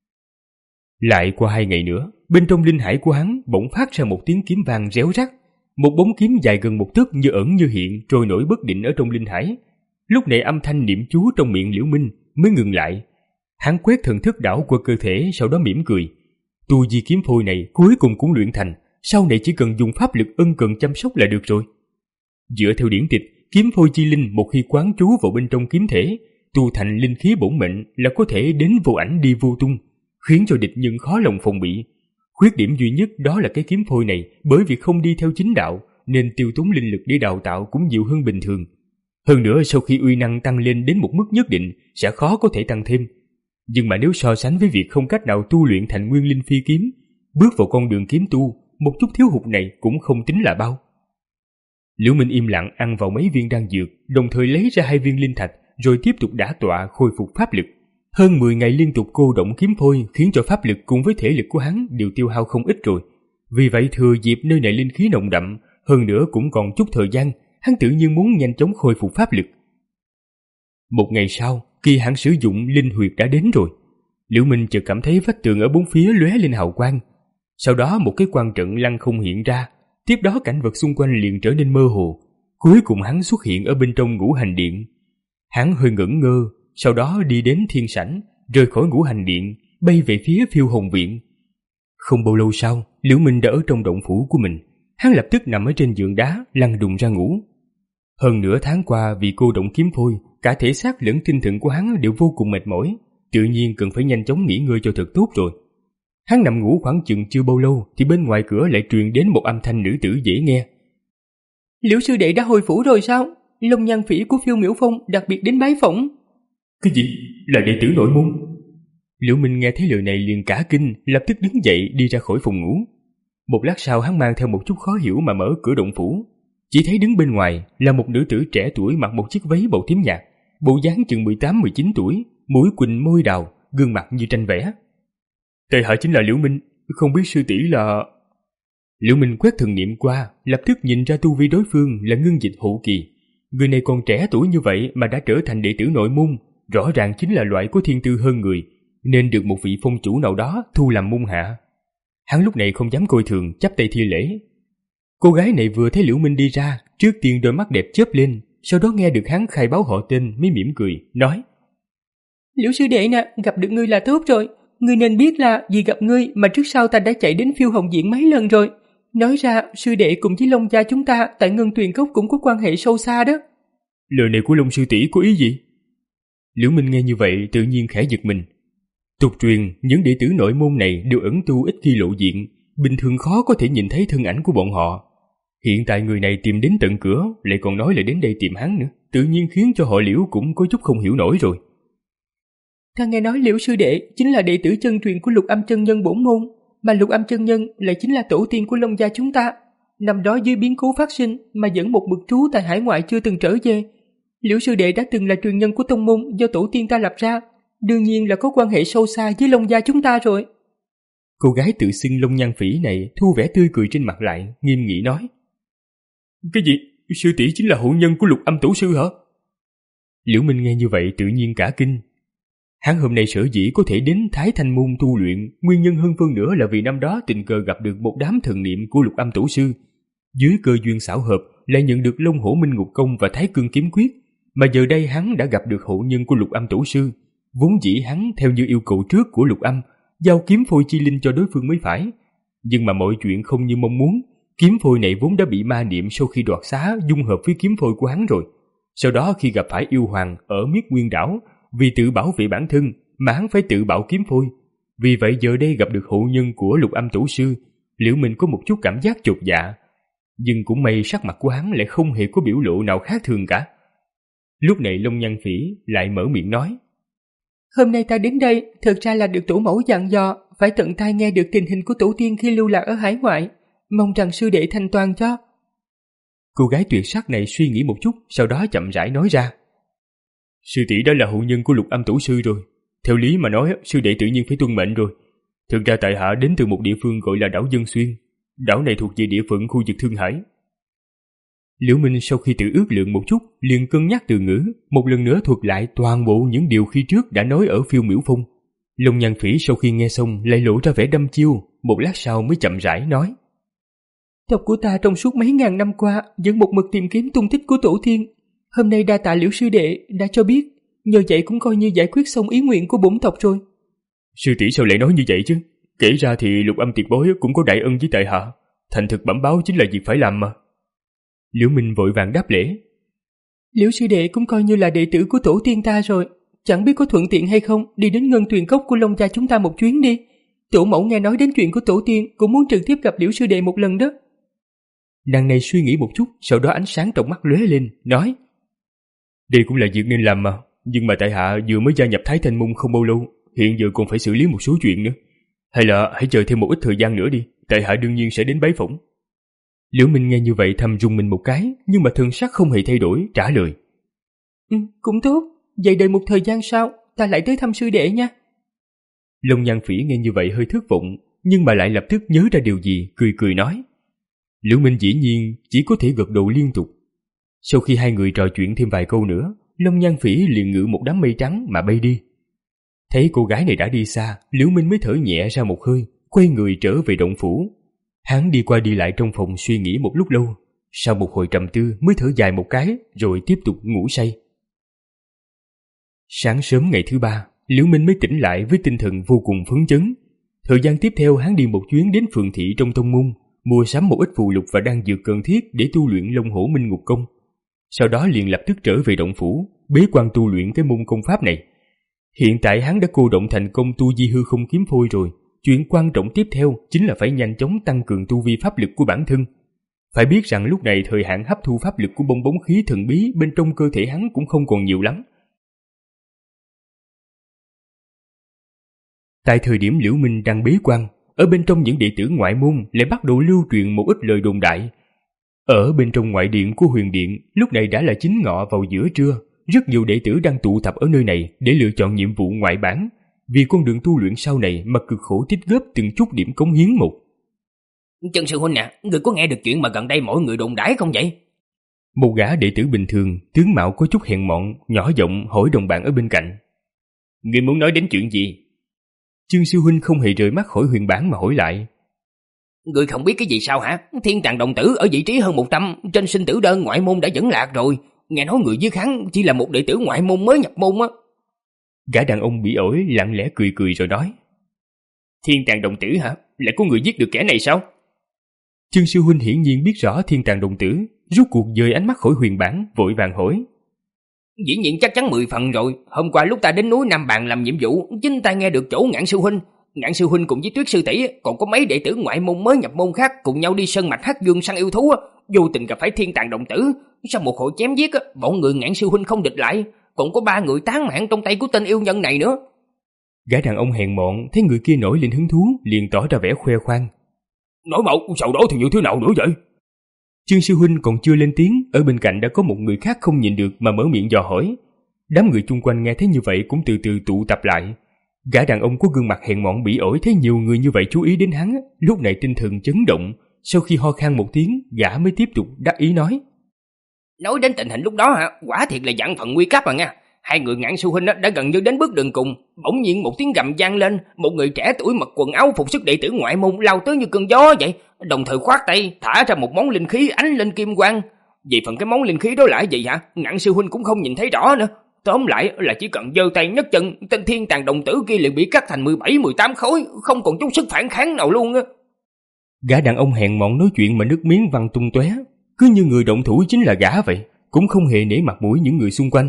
Lại qua hai ngày nữa, bên trong linh hải của hắn bỗng phát ra một tiếng kiếm vang réo rắt. Một bóng kiếm dài gần một tấc như ẩn như hiện trôi nổi bất định ở trong linh hải. Lúc này âm thanh niệm chú trong miệng Liễu Minh mới ngừng lại. Hắn quét thần thức đảo qua cơ thể, sau đó mỉm cười. Tu vi kiếm phôi này cuối cùng cũng luyện thành, sau này chỉ cần dùng pháp lực ân cần chăm sóc là được rồi. Dựa theo điển tịch, kiếm phôi chi linh một khi quán chú vào bên trong kiếm thể, tu thành linh khí bổn mệnh là có thể đến vô ảnh đi vô tung, khiến cho địch nhân khó lòng phòng bị. Khuyết điểm duy nhất đó là cái kiếm phôi này bởi vì không đi theo chính đạo nên tiêu tốn linh lực để đào tạo cũng nhiều hơn bình thường. Hơn nữa sau khi uy năng tăng lên đến một mức nhất định sẽ khó có thể tăng thêm. Nhưng mà nếu so sánh với việc không cách nào tu luyện thành nguyên linh phi kiếm, bước vào con đường kiếm tu, một chút thiếu hụt này cũng không tính là bao. Liễu Minh im lặng ăn vào mấy viên đan dược, đồng thời lấy ra hai viên linh thạch, rồi tiếp tục đả tọa khôi phục pháp lực. Hơn mười ngày liên tục cô động kiếm phôi khiến cho pháp lực cùng với thể lực của hắn đều tiêu hao không ít rồi. Vì vậy thừa dịp nơi này linh khí nồng đậm, hơn nữa cũng còn chút thời gian, hắn tự nhiên muốn nhanh chóng khôi phục pháp lực. Một ngày sau, kỳ hạn sử dụng linh huyệt đã đến rồi. Liễu Minh chợt cảm thấy vách tường ở bốn phía lóe lên hào quang. Sau đó một cái quan trận lăng không hiện ra, tiếp đó cảnh vật xung quanh liền trở nên mơ hồ. Cuối cùng hắn xuất hiện ở bên trong ngũ hành điện. Hắn hơi ngẩn ngơ, sau đó đi đến thiên sảnh, rời khỏi ngũ hành điện, bay về phía Phiêu Hồn viện. Không bao lâu sau, Liễu Minh đã ở trong động phủ của mình. Hắn lập tức nằm ở trên giường đá, lăn đùng ra ngủ. Hơn nửa tháng qua vì cô động kiếm phôi, cả thể xác lẫn tinh thần của hắn đều vô cùng mệt mỏi, tự nhiên cần phải nhanh chóng nghỉ ngơi cho thật tốt rồi. Hắn nằm ngủ khoảng chừng chưa bao lâu thì bên ngoài cửa lại truyền đến một âm thanh nữ tử dễ nghe. Liễu sư đệ đã hồi phủ rồi sao? Long Nhan Phỉ của Phiêu Miểu Phong đặc biệt đến bái phỏng. Cái gì? Là đệ tử nội môn? Liễu Minh nghe thấy lời này liền cả kinh, lập tức đứng dậy đi ra khỏi phòng ngủ. Một lát sau hắn mang theo một chút khó hiểu mà mở cửa động phủ. Chỉ thấy đứng bên ngoài là một nữ tử trẻ tuổi mặc một chiếc váy màu tím nhạt, bộ dáng chừng mười tám mười chín tuổi, mũi quỳnh môi đào, gương mặt như tranh vẽ. tại hạ chính là Liễu Minh, không biết sư tỷ là... Liễu Minh quét thần niệm qua, lập tức nhìn ra tu vi đối phương là ngưng dịch hậu kỳ. Người này còn trẻ tuổi như vậy mà đã trở thành đệ tử nội môn, rõ ràng chính là loại có thiên tư hơn người, nên được một vị phong chủ nào đó thu làm môn hạ. Hắn lúc này không dám coi thường, chắp tay thi lễ. Cô gái này vừa thấy Liễu Minh đi ra, trước tiên đôi mắt đẹp chớp lên, sau đó nghe được hắn khai báo họ tên mới mỉm cười, nói: Liễu sư đệ nè, gặp được ngươi là tốt rồi. Ngươi nên biết là vì gặp ngươi mà trước sau ta đã chạy đến Phiêu Hồng Viện mấy lần rồi. Nói ra, sư đệ cùng với Long gia chúng ta tại Ngân Tuyền Cốc cũng có quan hệ sâu xa đó. Lời này của Long sư tỷ có ý gì? Liễu Minh nghe như vậy tự nhiên khẽ giật mình. Tục truyền, những đệ tử nội môn này đều ẩn tu ít khi lộ diện, bình thường khó có thể nhìn thấy thân ảnh của bọn họ. Hiện tại người này tìm đến tận cửa, lại còn nói là đến đây tìm hắn nữa, tự nhiên khiến cho họ Liễu cũng có chút không hiểu nổi rồi. Ta nghe nói Liễu sư đệ chính là đệ tử chân truyền của Lục Âm chân nhân bổn môn, mà Lục Âm chân nhân lại chính là tổ tiên của Long gia chúng ta. Năm đó dưới biến cố phát sinh mà dẫn một mực trú tại hải ngoại chưa từng trở về. Liễu sư đệ đã từng là truyền nhân của tông môn do tổ tiên ta lập ra, đương nhiên là có quan hệ sâu xa với Long gia chúng ta rồi. Cô gái tự xưng Long Nhan Phỉ này thu vẻ tươi cười trên mặt lại, nghiêm nghị nói: Cái gì? Sư tỷ chính là hậu nhân của Lục Âm tổ sư hả? Liễu Minh nghe như vậy tự nhiên cả kinh. Hắn hôm nay sở dĩ có thể đến Thái Thanh môn tu luyện, nguyên nhân hơn phân nữa là vì năm đó tình cờ gặp được một đám thần niệm của Lục Âm tổ sư. Dưới cơ duyên xảo hợp lại nhận được Long Hổ Minh Ngục Công và Thái Cương Kiếm Quyết, mà giờ đây hắn đã gặp được hậu nhân của Lục Âm tổ sư. Vốn dĩ hắn theo như yêu cầu trước của Lục Âm, giao kiếm phôi chi linh cho đối phương mới phải. Nhưng mà mọi chuyện không như mong muốn, kiếm phôi này vốn đã bị ma niệm sau khi đoạt xá dung hợp với kiếm phôi của hắn rồi. Sau đó khi gặp phải yêu hoàng ở Miết Nguyên đảo, vì tự bảo vệ bản thân mà hắn phải tự bạo kiếm phôi. Vì vậy giờ đây gặp được hậu nhân của Lục Âm tổ sư, Liễu Minh có một chút cảm giác chột dạ. Nhưng cũng may sắc mặt của hắn lại không hề có biểu lộ nào khác thường cả. Lúc này Long Nhan Phỉ lại mở miệng nói: Hôm nay ta đến đây thực ra là được tổ mẫu dặn dò phải tận tai nghe được tình hình của tổ tiên khi lưu lạc ở hải ngoại, mong rằng sư đệ thành toàn cho. Cô gái tuyệt sắc này suy nghĩ một chút, sau đó chậm rãi nói ra: Sư tỷ đã là hậu nhân của Lục Âm tổ sư rồi, theo lý mà nói sư đệ tự nhiên phải tuân mệnh rồi. Thực ra tại hạ đến từ một địa phương gọi là đảo Dân Xuyên, đảo này thuộc về địa phận khu vực Thương Hải. Liễu Minh sau khi tự ước lượng một chút, liền cân nhắc từ ngữ, một lần nữa thuật lại toàn bộ những điều khi trước đã nói ở Phiêu Miểu Phong. Long Nhan Phỉ sau khi nghe xong lại lộ ra vẻ đăm chiêu, một lát sau mới chậm rãi nói: Tộc của ta trong suốt mấy ngàn năm qua vẫn một mực tìm kiếm tung tích của tổ tiên. Hôm nay đa tạ Liễu sư đệ đã cho biết, nhờ vậy cũng coi như giải quyết xong ý nguyện của bổn tộc rồi. Sư tỷ sao lại nói như vậy chứ? Kể ra thì Lục Âm tiền bối cũng có đại ân với tại hạ, thành thực bẩm báo chính là việc phải làm mà. Liễu Minh vội vàng đáp lễ: Liễu sư đệ cũng coi như là đệ tử của tổ tiên ta rồi, chẳng biết có thuận tiện hay không đi đến Ngân Tuyền Cốc của Long gia chúng ta một chuyến đi. Tổ mẫu nghe nói đến chuyện của tổ tiên cũng muốn trực tiếp gặp Liễu sư đệ một lần đó. Nàng này suy nghĩ một chút, sau đó ánh sáng trong mắt lóe lên, nói: Đây cũng là việc nên làm mà, nhưng mà tại hạ vừa mới gia nhập Thái Thanh môn không bao lâu, hiện giờ còn phải xử lý một số chuyện nữa. Hay là hãy chờ thêm một ít thời gian nữa đi, tại hạ đương nhiên sẽ đến bái phỏng. Liễu Minh nghe như vậy thầm rung mình một cái, nhưng mà thần sắc không hề thay đổi, trả lời: Ừ, cũng tốt, vậy đợi một thời gian sau, ta lại tới thăm sư đệ nha. Long Nhan Phỉ nghe như vậy hơi thất vọng, nhưng mà lại lập tức nhớ ra điều gì, cười cười nói. Liễu Minh dĩ nhiên chỉ có thể gật đầu liên tục. Sau khi hai người trò chuyện thêm vài câu nữa, Long Nhan Phỉ liền ngự một đám mây trắng mà bay đi. Thấy cô gái này đã đi xa, Liễu Minh mới thở nhẹ ra một hơi, quay người trở về động phủ. Hắn đi qua đi lại trong phòng suy nghĩ một lúc lâu, sau một hồi trầm tư mới thở dài một cái rồi tiếp tục ngủ say. Sáng sớm ngày thứ ba, Liễu Minh mới tỉnh lại với tinh thần vô cùng phấn chấn. Thời gian tiếp theo hắn đi một chuyến đến phường thị trong tông môn, mua sắm một ít phù lục và đan dược cần thiết để tu luyện Long Hổ Minh Ngục Công. Sau đó liền lập tức trở về động phủ, bế quan tu luyện cái môn công pháp này. Hiện tại hắn đã cô động thành công tu di hư không kiếm phôi rồi. Chuyện quan trọng tiếp theo chính là phải nhanh chóng tăng cường tu vi pháp lực của bản thân. Phải biết rằng lúc này thời hạn hấp thu pháp lực của bong bóng khí thần bí bên trong cơ thể hắn cũng không còn nhiều lắm. Tại thời điểm Liễu Minh đang bế quan, ở bên trong những đệ tử ngoại môn lại bắt đầu lưu truyền một ít lời đồn đại. Ở bên trong ngoại điện của huyền điện, lúc này đã là chính ngọ vào giữa trưa, rất nhiều đệ tử đang tụ tập ở nơi này để lựa chọn nhiệm vụ ngoại bản. vì con đường tu luyện sau này mà cực khổ tích góp từng chút điểm cống hiến một. Trần sư huynh nè, người có nghe được chuyện mà gần đây mọi người đồn đãi không vậy? Một gã đệ tử bình thường, tướng mạo có chút hèn mọn, nhỏ giọng hỏi đồng bạn ở bên cạnh. Người muốn nói đến chuyện gì? Trương sư huynh không hề rời mắt khỏi huyền bản mà hỏi lại. Người không biết cái gì sao hả? Thiên Tàng đồng tử ở vị trí hơn một trăm, trên sinh tử đơn ngoại môn đã dẫn lạc rồi. Nghe nói người giết hắn chỉ là một đệ tử ngoại môn mới nhập môn á. Gã đàn ông bị ổi lặng lẽ cười cười rồi nói. Thiên Tàng đồng tử hả? Lại có người giết được kẻ này sao? Trương sư huynh hiển nhiên biết rõ Thiên Tàng đồng tử, rút cuộc dời ánh mắt khỏi huyền bản, vội vàng hỏi. Dĩ nhiên chắc chắn mười phần rồi. Hôm qua lúc ta đến núi Nam Bàn làm nhiệm vụ, chính ta nghe được chỗ Ngạn sư huynh. Ngạn sư huynh cùng với Tuyết sư tỷ còn có mấy đệ tử ngoại môn mới nhập môn khác cùng nhau đi sơn mạch Hắc Dương săn yêu thú, vô tình gặp phải Thiên Tàng đồng tử. Sau một hồi chém giết, bọn người Ngạn sư huynh không địch lại, còn có ba người tán mạng trong tay của tên yêu nhân này nữa. Gã đàn ông hèn mọn thấy người kia nổi lên hứng thú, liền tỏ ra vẻ khoe khoang. Nói mau, sau đó thì như thế nào nữa vậy? Trương sư huynh còn chưa lên tiếng, ở bên cạnh đã có một người khác không nhịn được mà mở miệng dò hỏi. Đám người chung quanh nghe thấy như vậy cũng từ từ tụ tập lại. Gã đàn ông có gương mặt hèn mọn bỉ ổi thấy nhiều người như vậy chú ý đến hắn, lúc này tinh thần chấn động. Sau khi ho khan một tiếng, gã mới tiếp tục đắc ý nói. Nói đến tình hình lúc đó hả, quả thiệt là dạng phận nguy cấp à nha. Hai người Ngạn sư huynh đã gần như đến bước đường cùng, bỗng nhiên một tiếng gầm vang lên, một người trẻ tuổi mặc quần áo phục sức đệ tử ngoại môn lao tới như cơn gió vậy, đồng thời khoát tay thả ra một món linh khí ánh lên kim quang. Về phần cái món linh khí đó là gì hả, Ngạn sư huynh cũng không nhìn thấy rõ nữa. Tóm lại là chỉ cần giơ tay nhấc chân, tên Thiên Tàng đồng tử kia liền bị cắt thành mười bảy mười tám khối, không còn chút sức phản kháng nào luôn á. Gã đàn ông hèn mọn nói chuyện mà nước miếng văng tung tóe, cứ như người động thủ chính là gã vậy, cũng không hề nể mặt mũi những người xung quanh.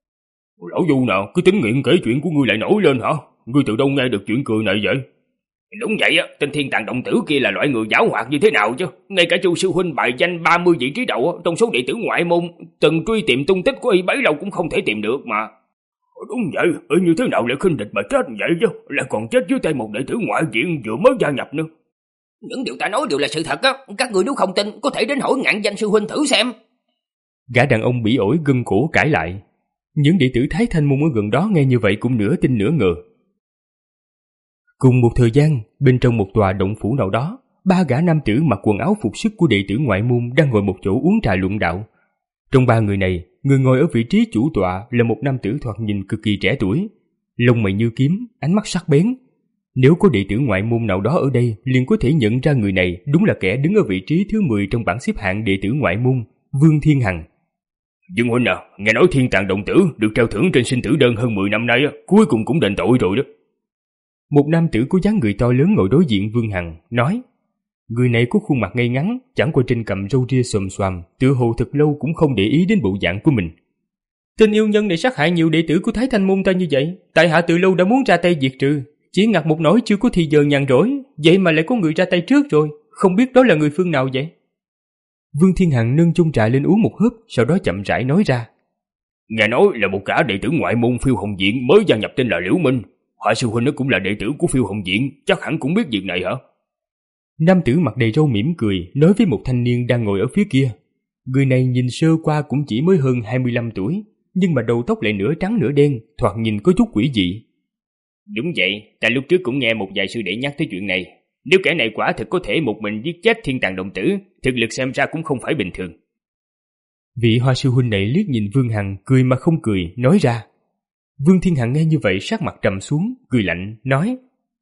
Lão Du nào, cứ tính nghiện kể chuyện của ngươi lại nổi lên hả? Ngươi từ đâu nghe được chuyện cười này vậy? Đúng vậy á, tên Thiên Tàng đồng tử kia là loại người giảo hoạt như thế nào chứ? Ngay cả Chu sư huynh bài danh ba mươi vị trí đầu trong số đệ tử ngoại môn, từng truy tìm tung tích của y bấy lâu cũng không thể tìm được mà. Đúng vậy, y như thế nào lại khinh địch mà chết vậy chứ? Lại còn chết dưới tay một đệ tử ngoại viện vừa mới gia nhập nữa. Những điều ta nói đều là sự thật á, các người nếu không tin có thể đến hỏi Ngạn Danh sư huynh thử xem. Gã đàn ông bỉ ổi gân cổ cãi lại. Những đệ tử Thái Thanh môn ở gần đó nghe như vậy cũng nửa tin nửa ngờ. Cùng một thời gian, bên trong một tòa động phủ nào đó, ba gã nam tử mặc quần áo phục sức của đệ tử ngoại môn đang ngồi một chỗ uống trà luận đạo. Trong ba người này, người ngồi ở vị trí chủ tọa là một nam tử thoạt nhìn cực kỳ trẻ tuổi, lông mày như kiếm, ánh mắt sắc bén. Nếu có đệ tử ngoại môn nào đó ở đây, liền có thể nhận ra người này đúng là kẻ đứng ở vị trí thứ mười trong bảng xếp hạng đệ tử ngoại môn, Vương Thiên Hằng. Dương huynh à, nghe nói Thiên Tàng đồng tử được treo thưởng trên sinh tử đơn hơn mười năm nay, cuối cùng cũng đền tội rồi đó. Một nam tử có dáng người to lớn ngồi đối diện Vương Hằng, nói. Người này có khuôn mặt ngây ngắn, chẳng qua trên cằm râu ria xồm xoàm, tựa hồ thật lâu cũng không để ý đến bộ dạng của mình. Tên yêu nhân này sát hại nhiều đệ tử của Thái Thanh môn ta như vậy, tại hạ từ lâu đã muốn ra tay diệt trừ, chỉ ngặt một nỗi chưa có thì giờ nhàn rỗi, vậy mà lại có người ra tay trước rồi, không biết đó là người phương nào vậy? Vương Thiên Hằng nâng chung trà lên uống một hớp, sau đó chậm rãi nói ra. Nghe nói là một gã đệ tử ngoại môn Phiêu Hồng Viện mới gia nhập tên là Liễu Minh. Họa sư huynh cũng là đệ tử của Phiêu Hồng Viện, chắc hẳn cũng biết việc này hả? Nam tử mặt đầy râu mỉm cười, nói với một thanh niên đang ngồi ở phía kia. Người này nhìn sơ qua cũng chỉ mới hơn hai mươi lăm tuổi, nhưng mà đầu tóc lại nửa trắng nửa đen, thoạt nhìn có chút quỷ dị. Đúng vậy, ta lúc trước cũng nghe một vài sư đệ nhắc tới chuyện này. Nếu kẻ này quả thực có thể một mình giết chết Thiên Tàng đồng tử, thực lực xem ra cũng không phải bình thường. Vị Hoa sư huynh này liếc nhìn Vương Hằng, cười mà không cười, nói ra. Vương Thiên Hằng nghe như vậy sắc mặt trầm xuống, cười lạnh, nói.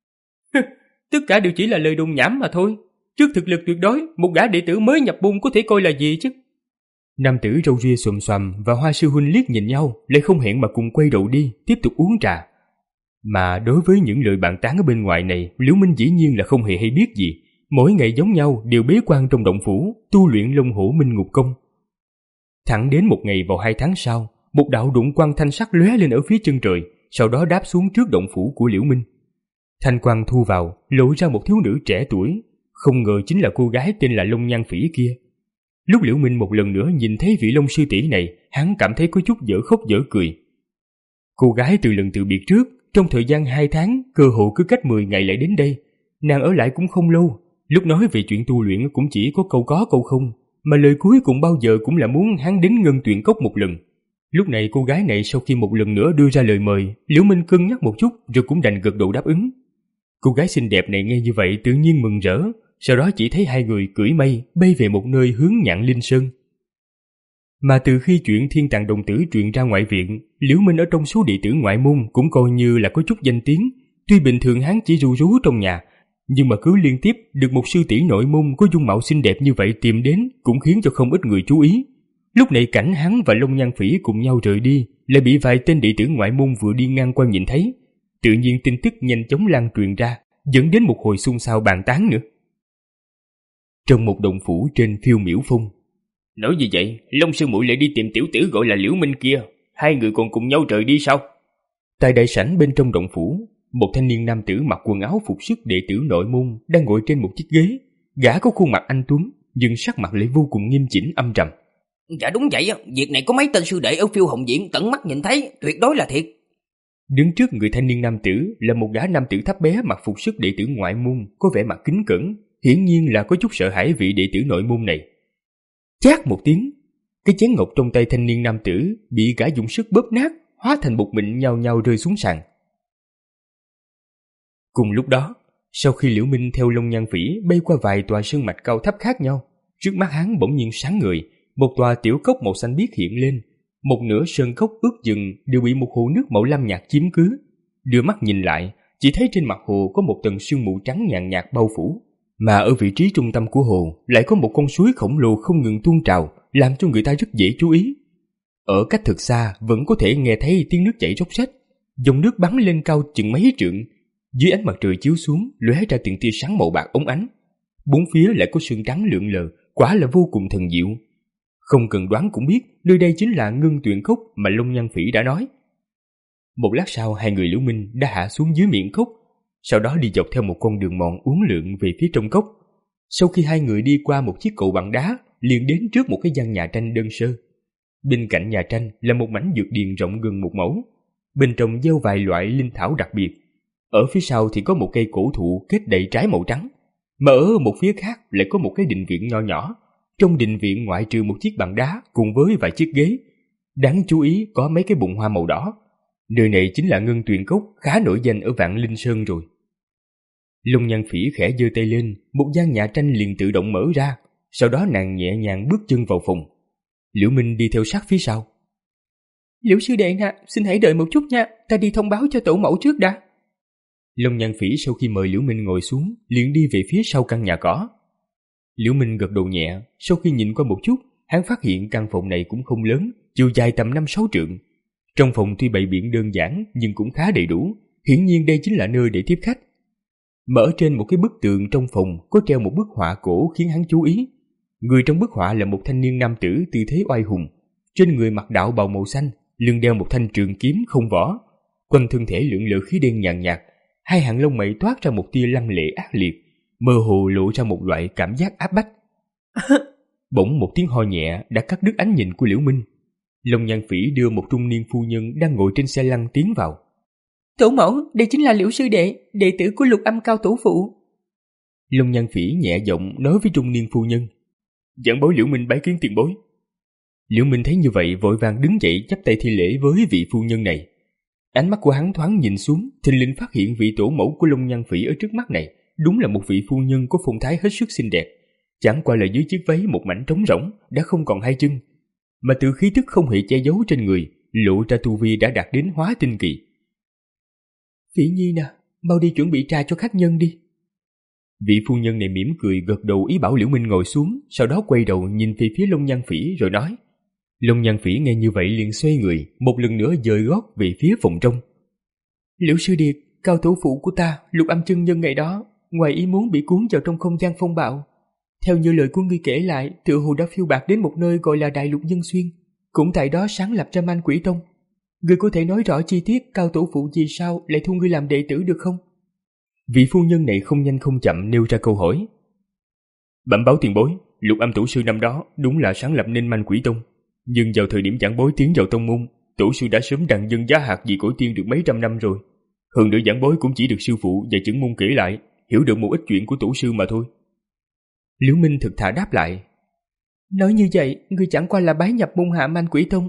Tất cả đều chỉ là lời đồn nhảm mà thôi. Trước thực lực tuyệt đối, một gã đệ tử mới nhập môn có thể coi là gì chứ? Nam tử râu ria xồm xoàm và Hoa sư huynh liếc nhìn nhau, lại không hẹn mà cùng quay đầu đi, tiếp tục uống trà. Mà đối với những lời bàn tán ở bên ngoài này, Liễu Minh dĩ nhiên là không hề hay biết gì. Mỗi ngày giống nhau đều bế quan trong động phủ, tu luyện Long Hổ Minh Ngục Công. Thẳng đến một ngày vào hai tháng sau, một đạo đụng quang thanh sắc lóe lên ở phía chân trời, sau đó đáp xuống trước động phủ của Liễu Minh. Thanh quang thu vào, lộ ra một thiếu nữ trẻ tuổi, không ngờ chính là cô gái tên là Long Nhan Phỉ kia. Lúc Liễu Minh một lần nữa nhìn thấy vị Long sư tỷ này, hắn cảm thấy có chút dở khóc dở cười. Cô gái từ lần từ biệt trước, trong thời gian hai tháng, cơ hội cứ cách mười ngày lại đến đây. Nàng ở lại cũng không lâu, lúc nói về chuyện tu luyện cũng chỉ có câu có câu không, mà lời cuối cùng bao giờ cũng là muốn hắn đến Ngân Tuyền Cốc một lần. Lúc này cô gái này sau khi một lần nữa đưa ra lời mời, Liễu Minh cân nhắc một chút rồi cũng đành gật đầu đáp ứng. Cô gái xinh đẹp này nghe như vậy tự nhiên mừng rỡ, sau đó chỉ thấy hai người cưỡi mây bay về một nơi hướng Nhạn Linh Sơn. Mà từ khi chuyện Thiên Tàng Đồng Tử truyền ra ngoại viện, Liễu Minh ở trong số đệ tử ngoại môn cũng coi như là có chút danh tiếng. Tuy bình thường hắn chỉ ru rú trong nhà, nhưng mà cứ liên tiếp được một sư tỷ nội môn có dung mạo xinh đẹp như vậy tìm đến cũng khiến cho không ít người chú ý. Lúc này cảnh hắn và Long Nhan Phỉ cùng nhau rời đi lại bị vài tên đệ tử ngoại môn vừa đi ngang qua nhìn thấy. Tự nhiên tin tức nhanh chóng lan truyền ra, dẫn đến một hồi xôn xao bàn tán nữa. Trong một động phủ trên Phiêu Miểu Phong. Nói như vậy, Long sư muội lại đi tìm tiểu tử gọi là Liễu Minh kia, hai người còn cùng nhau rời đi sao? Tại đại sảnh bên trong động phủ, một thanh niên nam tử mặc quần áo phục sức đệ tử nội môn đang ngồi trên một chiếc ghế. Gã có khuôn mặt anh tuấn, nhưng sắc mặt lại vô cùng nghiêm chỉnh âm trầm. Dạ đúng vậy, việc này có mấy tên sư đệ ở Phiêu Hồng Viện tận mắt nhìn thấy, tuyệt đối là thiệt. Đứng trước người thanh niên nam tử là một gã nam tử thấp bé mặc phục sức đệ tử ngoại môn, có vẻ mặt kính cẩn, hiển nhiên là có chút sợ hãi vị đệ tử nội môn này. Chát một tiếng, cái chén ngọc trong tay thanh niên nam tử bị gã dùng sức bóp nát, hóa thành bột mịn nhao nhao rơi xuống sàn. Cùng lúc đó, sau khi Liễu Minh theo Long Nhan Phỉ bay qua vài tòa sơn mạch cao thấp khác nhau, trước mắt hắn bỗng nhiên sáng ngời, một tòa tiểu cốc màu xanh biếc hiện lên. Một nửa sơn cốc ướt dừng đều bị một hồ nước màu lam nhạt chiếm cứ. Đưa mắt nhìn lại, chỉ thấy trên mặt hồ có một tầng sương mù trắng nhàn nhạt bao phủ, mà ở vị trí trung tâm của hồ lại có một con suối khổng lồ không ngừng tuôn trào, làm cho người ta rất dễ chú ý. Ở cách thực xa vẫn có thể nghe thấy tiếng nước chảy róc rách, dòng nước bắn lên cao chừng mấy trượng, dưới ánh mặt trời chiếu xuống lóe ra từng tia sáng màu bạc óng ánh. Bốn phía lại có sương trắng lượn lờ, quả là vô cùng thần diệu. Không cần đoán cũng biết nơi đây chính là Ngân Tuyền Cốc mà Long Nhan Phỉ đã nói. Một lát sau, hai người Liễu Minh đã hạ xuống dưới miệng cốc, sau đó đi dọc theo một con đường mòn uốn lượn về phía trong cốc. Sau khi hai người đi qua một chiếc cầu bằng đá, liền đến trước một cái gian nhà tranh đơn sơ. Bên cạnh nhà tranh là một mảnh dược điền rộng gần một mẫu, bên trong gieo vài loại linh thảo đặc biệt. Ở phía sau thì có một cây cổ thụ kết đầy trái màu trắng, mà ở một phía khác lại có một cái đình viện nho nhỏ. Trong đình viện ngoại trừ một chiếc bàn đá cùng với vài chiếc ghế, đáng chú ý có mấy cái bụi hoa màu đỏ. Nơi này chính là Ngân Tuyền Cốc khá nổi danh ở Vạn Linh Sơn rồi. Long Nhan Phỉ khẽ giơ tay lên, một gian nhà tranh liền tự động mở ra, sau đó nàng nhẹ nhàng bước chân vào phòng. Liễu Minh đi theo sát phía sau. Liễu sư đệ nè, xin hãy đợi một chút nha, ta đi thông báo cho tổ mẫu trước đã. Long Nhan Phỉ sau khi mời Liễu Minh ngồi xuống, liền đi về phía sau căn nhà cỏ. Liễu Minh gật đầu nhẹ, sau khi nhìn qua một chút, hắn phát hiện căn phòng này cũng không lớn, chiều dài tầm năm sáu trượng. Trong phòng tuy bày biện đơn giản nhưng cũng khá đầy đủ, hiển nhiên đây chính là nơi để tiếp khách. Mở trên một cái bức tường trong phòng có treo một bức họa cổ khiến hắn chú ý. Người trong bức họa là một thanh niên nam tử tư thế oai hùng, trên người mặc đạo bào màu xanh, lưng đeo một thanh trường kiếm không vỏ, quanh thân thể lượn lờ khí đen nhàn nhạt, hai hàng lông mày toát ra một tia lăng lệ ác liệt, mơ hồ lộ ra một loại cảm giác áp bách. Bỗng một tiếng ho nhẹ đã cắt đứt ánh nhìn của Liễu Minh. Long Nhan Phỉ đưa một trung niên phu nhân đang ngồi trên xe lăn tiến vào. Tổ mẫu, đây chính là Liễu sư đệ, đệ tử của Lục Âm Cao tổ phụ. Long Nhan Phỉ nhẹ giọng nói với trung niên phu nhân. Giảng bối Liễu Minh bái kiến tiền bối. Liễu Minh thấy như vậy vội vàng đứng dậy chắp tay thi lễ với vị phu nhân này. Ánh mắt của hắn thoáng nhìn xuống, thình lình phát hiện vị tổ mẫu của Long Nhan Phỉ ở trước mắt này đúng là một vị phu nhân có phong thái hết sức xinh đẹp, chẳng qua là dưới chiếc váy một mảnh trống rỗng đã không còn hai chân, mà từ khí tức không hề che giấu trên người, lộ ra tu vi đã đạt đến hóa tinh kỳ. Phỉ Nhi nè, mau đi chuẩn bị trà cho khách nhân đi. Vị phu nhân này mỉm cười gật đầu ý bảo Liễu Minh ngồi xuống, sau đó quay đầu nhìn về phía Long Nhan Phỉ rồi nói. Long Nhan Phỉ nghe như vậy liền xoay người, một lần nữa dời gót về phía phòng trong. Liễu sư điệt, cao tổ phụ của ta, Lục Âm chân nhân ngày đó, ngoài ý muốn bị cuốn vào trong không gian phong bạo. Theo như lời của ngươi kể lại, tựa hồ đã phiêu bạt đến một nơi gọi là Đại Lục Nhân Xuyên, cũng tại đó sáng lập ra Man Quỷ Tông. Ngươi có thể nói rõ chi tiết cao tổ phụ vì sao lại thu ngươi làm đệ tử được không? Vị phu nhân này không nhanh không chậm nêu ra câu hỏi. Bẩm báo tiền bối, Lục Âm tổ sư năm đó đúng là sáng lập nên Man Quỷ Tông, nhưng vào thời điểm giảng bối tiến vào tông môn, tổ sư đã sớm đàn dân giá hạt vì cõi tiên được mấy trăm năm rồi. Hơn nữa giảng bối cũng chỉ được sư phụ và trưởng môn kể lại, hiểu được một ít chuyện của tổ sư mà thôi. Liễu Minh thực thà đáp lại. Nói như vậy, ngươi chẳng qua là bái nhập môn hạ Man Quỷ Tông,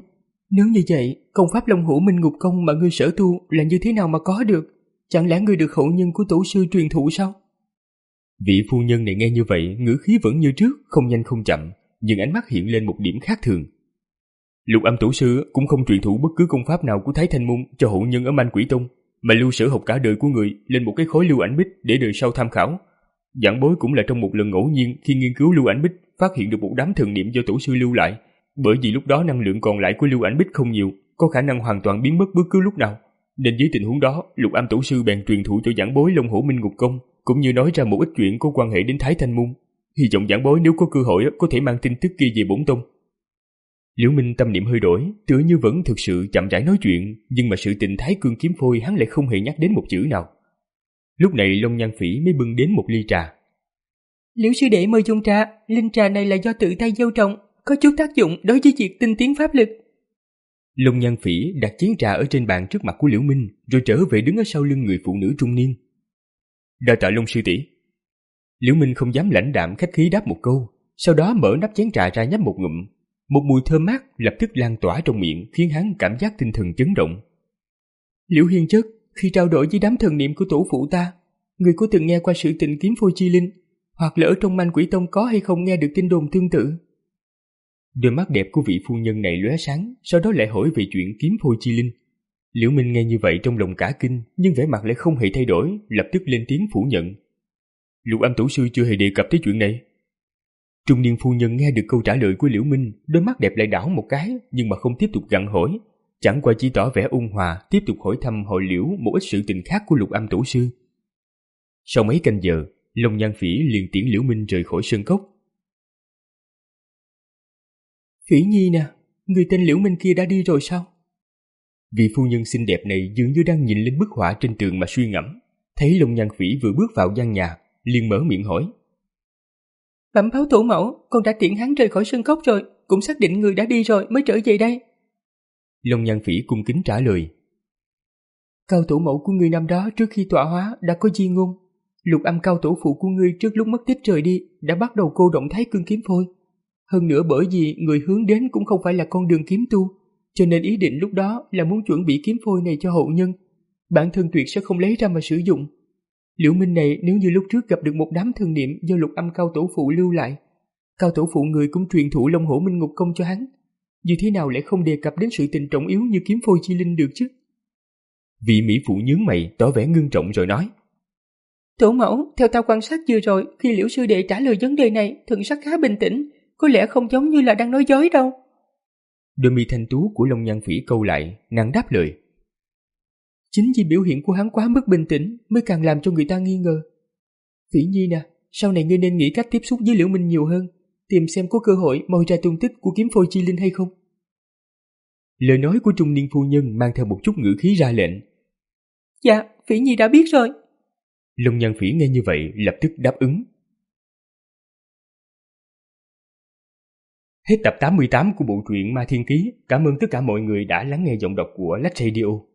Nếu như vậy, công pháp Long Hổ Minh Ngục Công mà ngươi sở tu là như thế nào mà có được? Chẳng lẽ ngươi được hậu nhân của tổ sư truyền thụ sao? Vị phu nhân này nghe như vậy, ngữ khí vẫn như trước, không nhanh không chậm, nhưng ánh mắt hiện lên một điểm khác thường. Lục Âm tổ sư cũng không truyền thụ bất cứ công pháp nào của Thái Thanh môn cho hậu nhân ở Man Quỷ Tông, mà lưu sở học cả đời của người lên một cái khối lưu ảnh bích để đời sau tham khảo. Giảng bối cũng là trong một lần ngẫu nhiên khi nghiên cứu lưu ảnh bích phát hiện được một đám thần niệm do tổ sư lưu lại, bởi vì lúc đó năng lượng còn lại của lưu ảnh bích không nhiều, có khả năng hoàn toàn biến mất bất cứ lúc nào, nên dưới tình huống đó, Lục Âm tổ sư bèn truyền thụ cho giảng bối Long Hổ Minh Ngục Công, cũng như nói ra một ít chuyện có quan hệ đến Thái Thanh môn. Hy vọng giảng bối nếu có cơ hội có thể mang tin tức kia về bổn tông. Liễu Minh tâm niệm hơi đổi, tựa như vẫn thực sự chậm rãi nói chuyện, nhưng mà sự tình Thái Cương kiếm phôi hắn lại không hề nhắc đến một chữ nào. Lúc này Long Nhan Phỉ mới bưng đến một ly trà. Liễu sư đệ mời dùng trà, linh trà này là do tự tay gieo trồng, có chút tác dụng đối với việc tinh tiến pháp lực. Long Nhan Phỉ đặt chén trà ở trên bàn trước mặt của Liễu Minh, rồi trở về đứng ở sau lưng người phụ nữ trung niên. Đa tạ Long sư tỷ. Liễu Minh không dám lãnh đạm khách khí đáp một câu, sau đó mở nắp chén trà ra nhấp một ngụm. Một mùi thơm mát lập tức lan tỏa trong miệng, khiến hắn cảm giác tinh thần chấn động. Liễu Hiền chất, khi trao đổi với đám thần niệm của tổ phụ ta, người có từng nghe qua sự tình kiếm phôi chi linh, hoặc là ở trong Man Quỷ Tông có hay không nghe được tin đồn tương tự? Đôi mắt đẹp của vị phu nhân này lóe sáng, sau đó lại hỏi về chuyện kiếm phôi chi linh. Liễu Minh nghe như vậy trong lòng cả kinh, nhưng vẻ mặt lại không hề thay đổi, lập tức lên tiếng phủ nhận. Lục Âm tổ sư chưa hề đề cập tới chuyện này. Trung niên phu nhân nghe được câu trả lời của Liễu Minh, đôi mắt đẹp lại đảo một cái, nhưng mà không tiếp tục gặng hỏi, chẳng qua chỉ tỏ vẻ ôn hòa, tiếp tục hỏi thăm hỏi Liễu một ít sự tình khác của Lục Âm tổ sư. Sau mấy canh giờ, Long Nhan Phỉ liền tiễn Liễu Minh rời khỏi sơn cốc. Phỉ Nhi nè, người tên Liễu Minh kia đã đi rồi sao? Vị phu nhân xinh đẹp này dường như đang nhìn lên bức họa trên tường mà suy ngẫm, thấy Long Nhan Phỉ vừa bước vào gian nhà, liền mở miệng hỏi. Bẩm báo tổ mẫu, con đã tiễn hắn rời khỏi sơn cốc rồi, cũng xác định người đã đi rồi mới trở về đây. Long Nhan Phỉ cung kính trả lời. Cao tổ mẫu của người năm đó trước khi tọa hóa đã có di ngôn, Lục Âm cao tổ phụ của ngươi trước lúc mất tích rời đi đã bắt đầu cô động Thái Cương kiếm phôi. Hơn nữa bởi vì người hướng đến cũng không phải là con đường kiếm tu, cho nên ý định lúc đó là muốn chuẩn bị kiếm phôi này cho hậu nhân, bản thân tuyệt sẽ không lấy ra mà sử dụng. Liễu Minh này nếu như lúc trước gặp được một đám thần niệm do Lục Âm cao tổ phụ lưu lại, cao tổ phụ người cũng truyền thụ Long Hổ Minh Ngục Công cho hắn, như thế nào lại không đề cập đến sự tình trọng yếu như kiếm phôi chi linh được chứ? Vị mỹ phụ nhướng mày tỏ vẻ ngưng trọng rồi nói. Tổ mẫu, theo ta quan sát vừa rồi, khi Liễu sư đệ trả lời vấn đề này, thần sắc khá bình tĩnh, có lẽ không giống như là đang nói dối đâu. Đôi mi thanh tú của Long Nhan Phỉ câu lại, nàng đáp lời. Chính vì biểu hiện của hắn quá mức bình tĩnh mới càng làm cho người ta nghi ngờ. Phỉ Nhi nè, sau này ngươi nên nghĩ cách tiếp xúc với Liễu Minh nhiều hơn, tìm xem có cơ hội moi ra tung tích của kiếm phôi chi linh hay không. Lời nói của trung niên phu nhân mang theo một chút ngữ khí ra lệnh. Dạ, Phỉ Nhi đã biết rồi. Long Nhan Phỉ nghe như vậy lập tức đáp ứng. Hết tập tám mươi tám của bộ truyện Ma Thiên Ký. Cảm ơn tất cả mọi người đã lắng nghe giọng đọc của Lách Radio.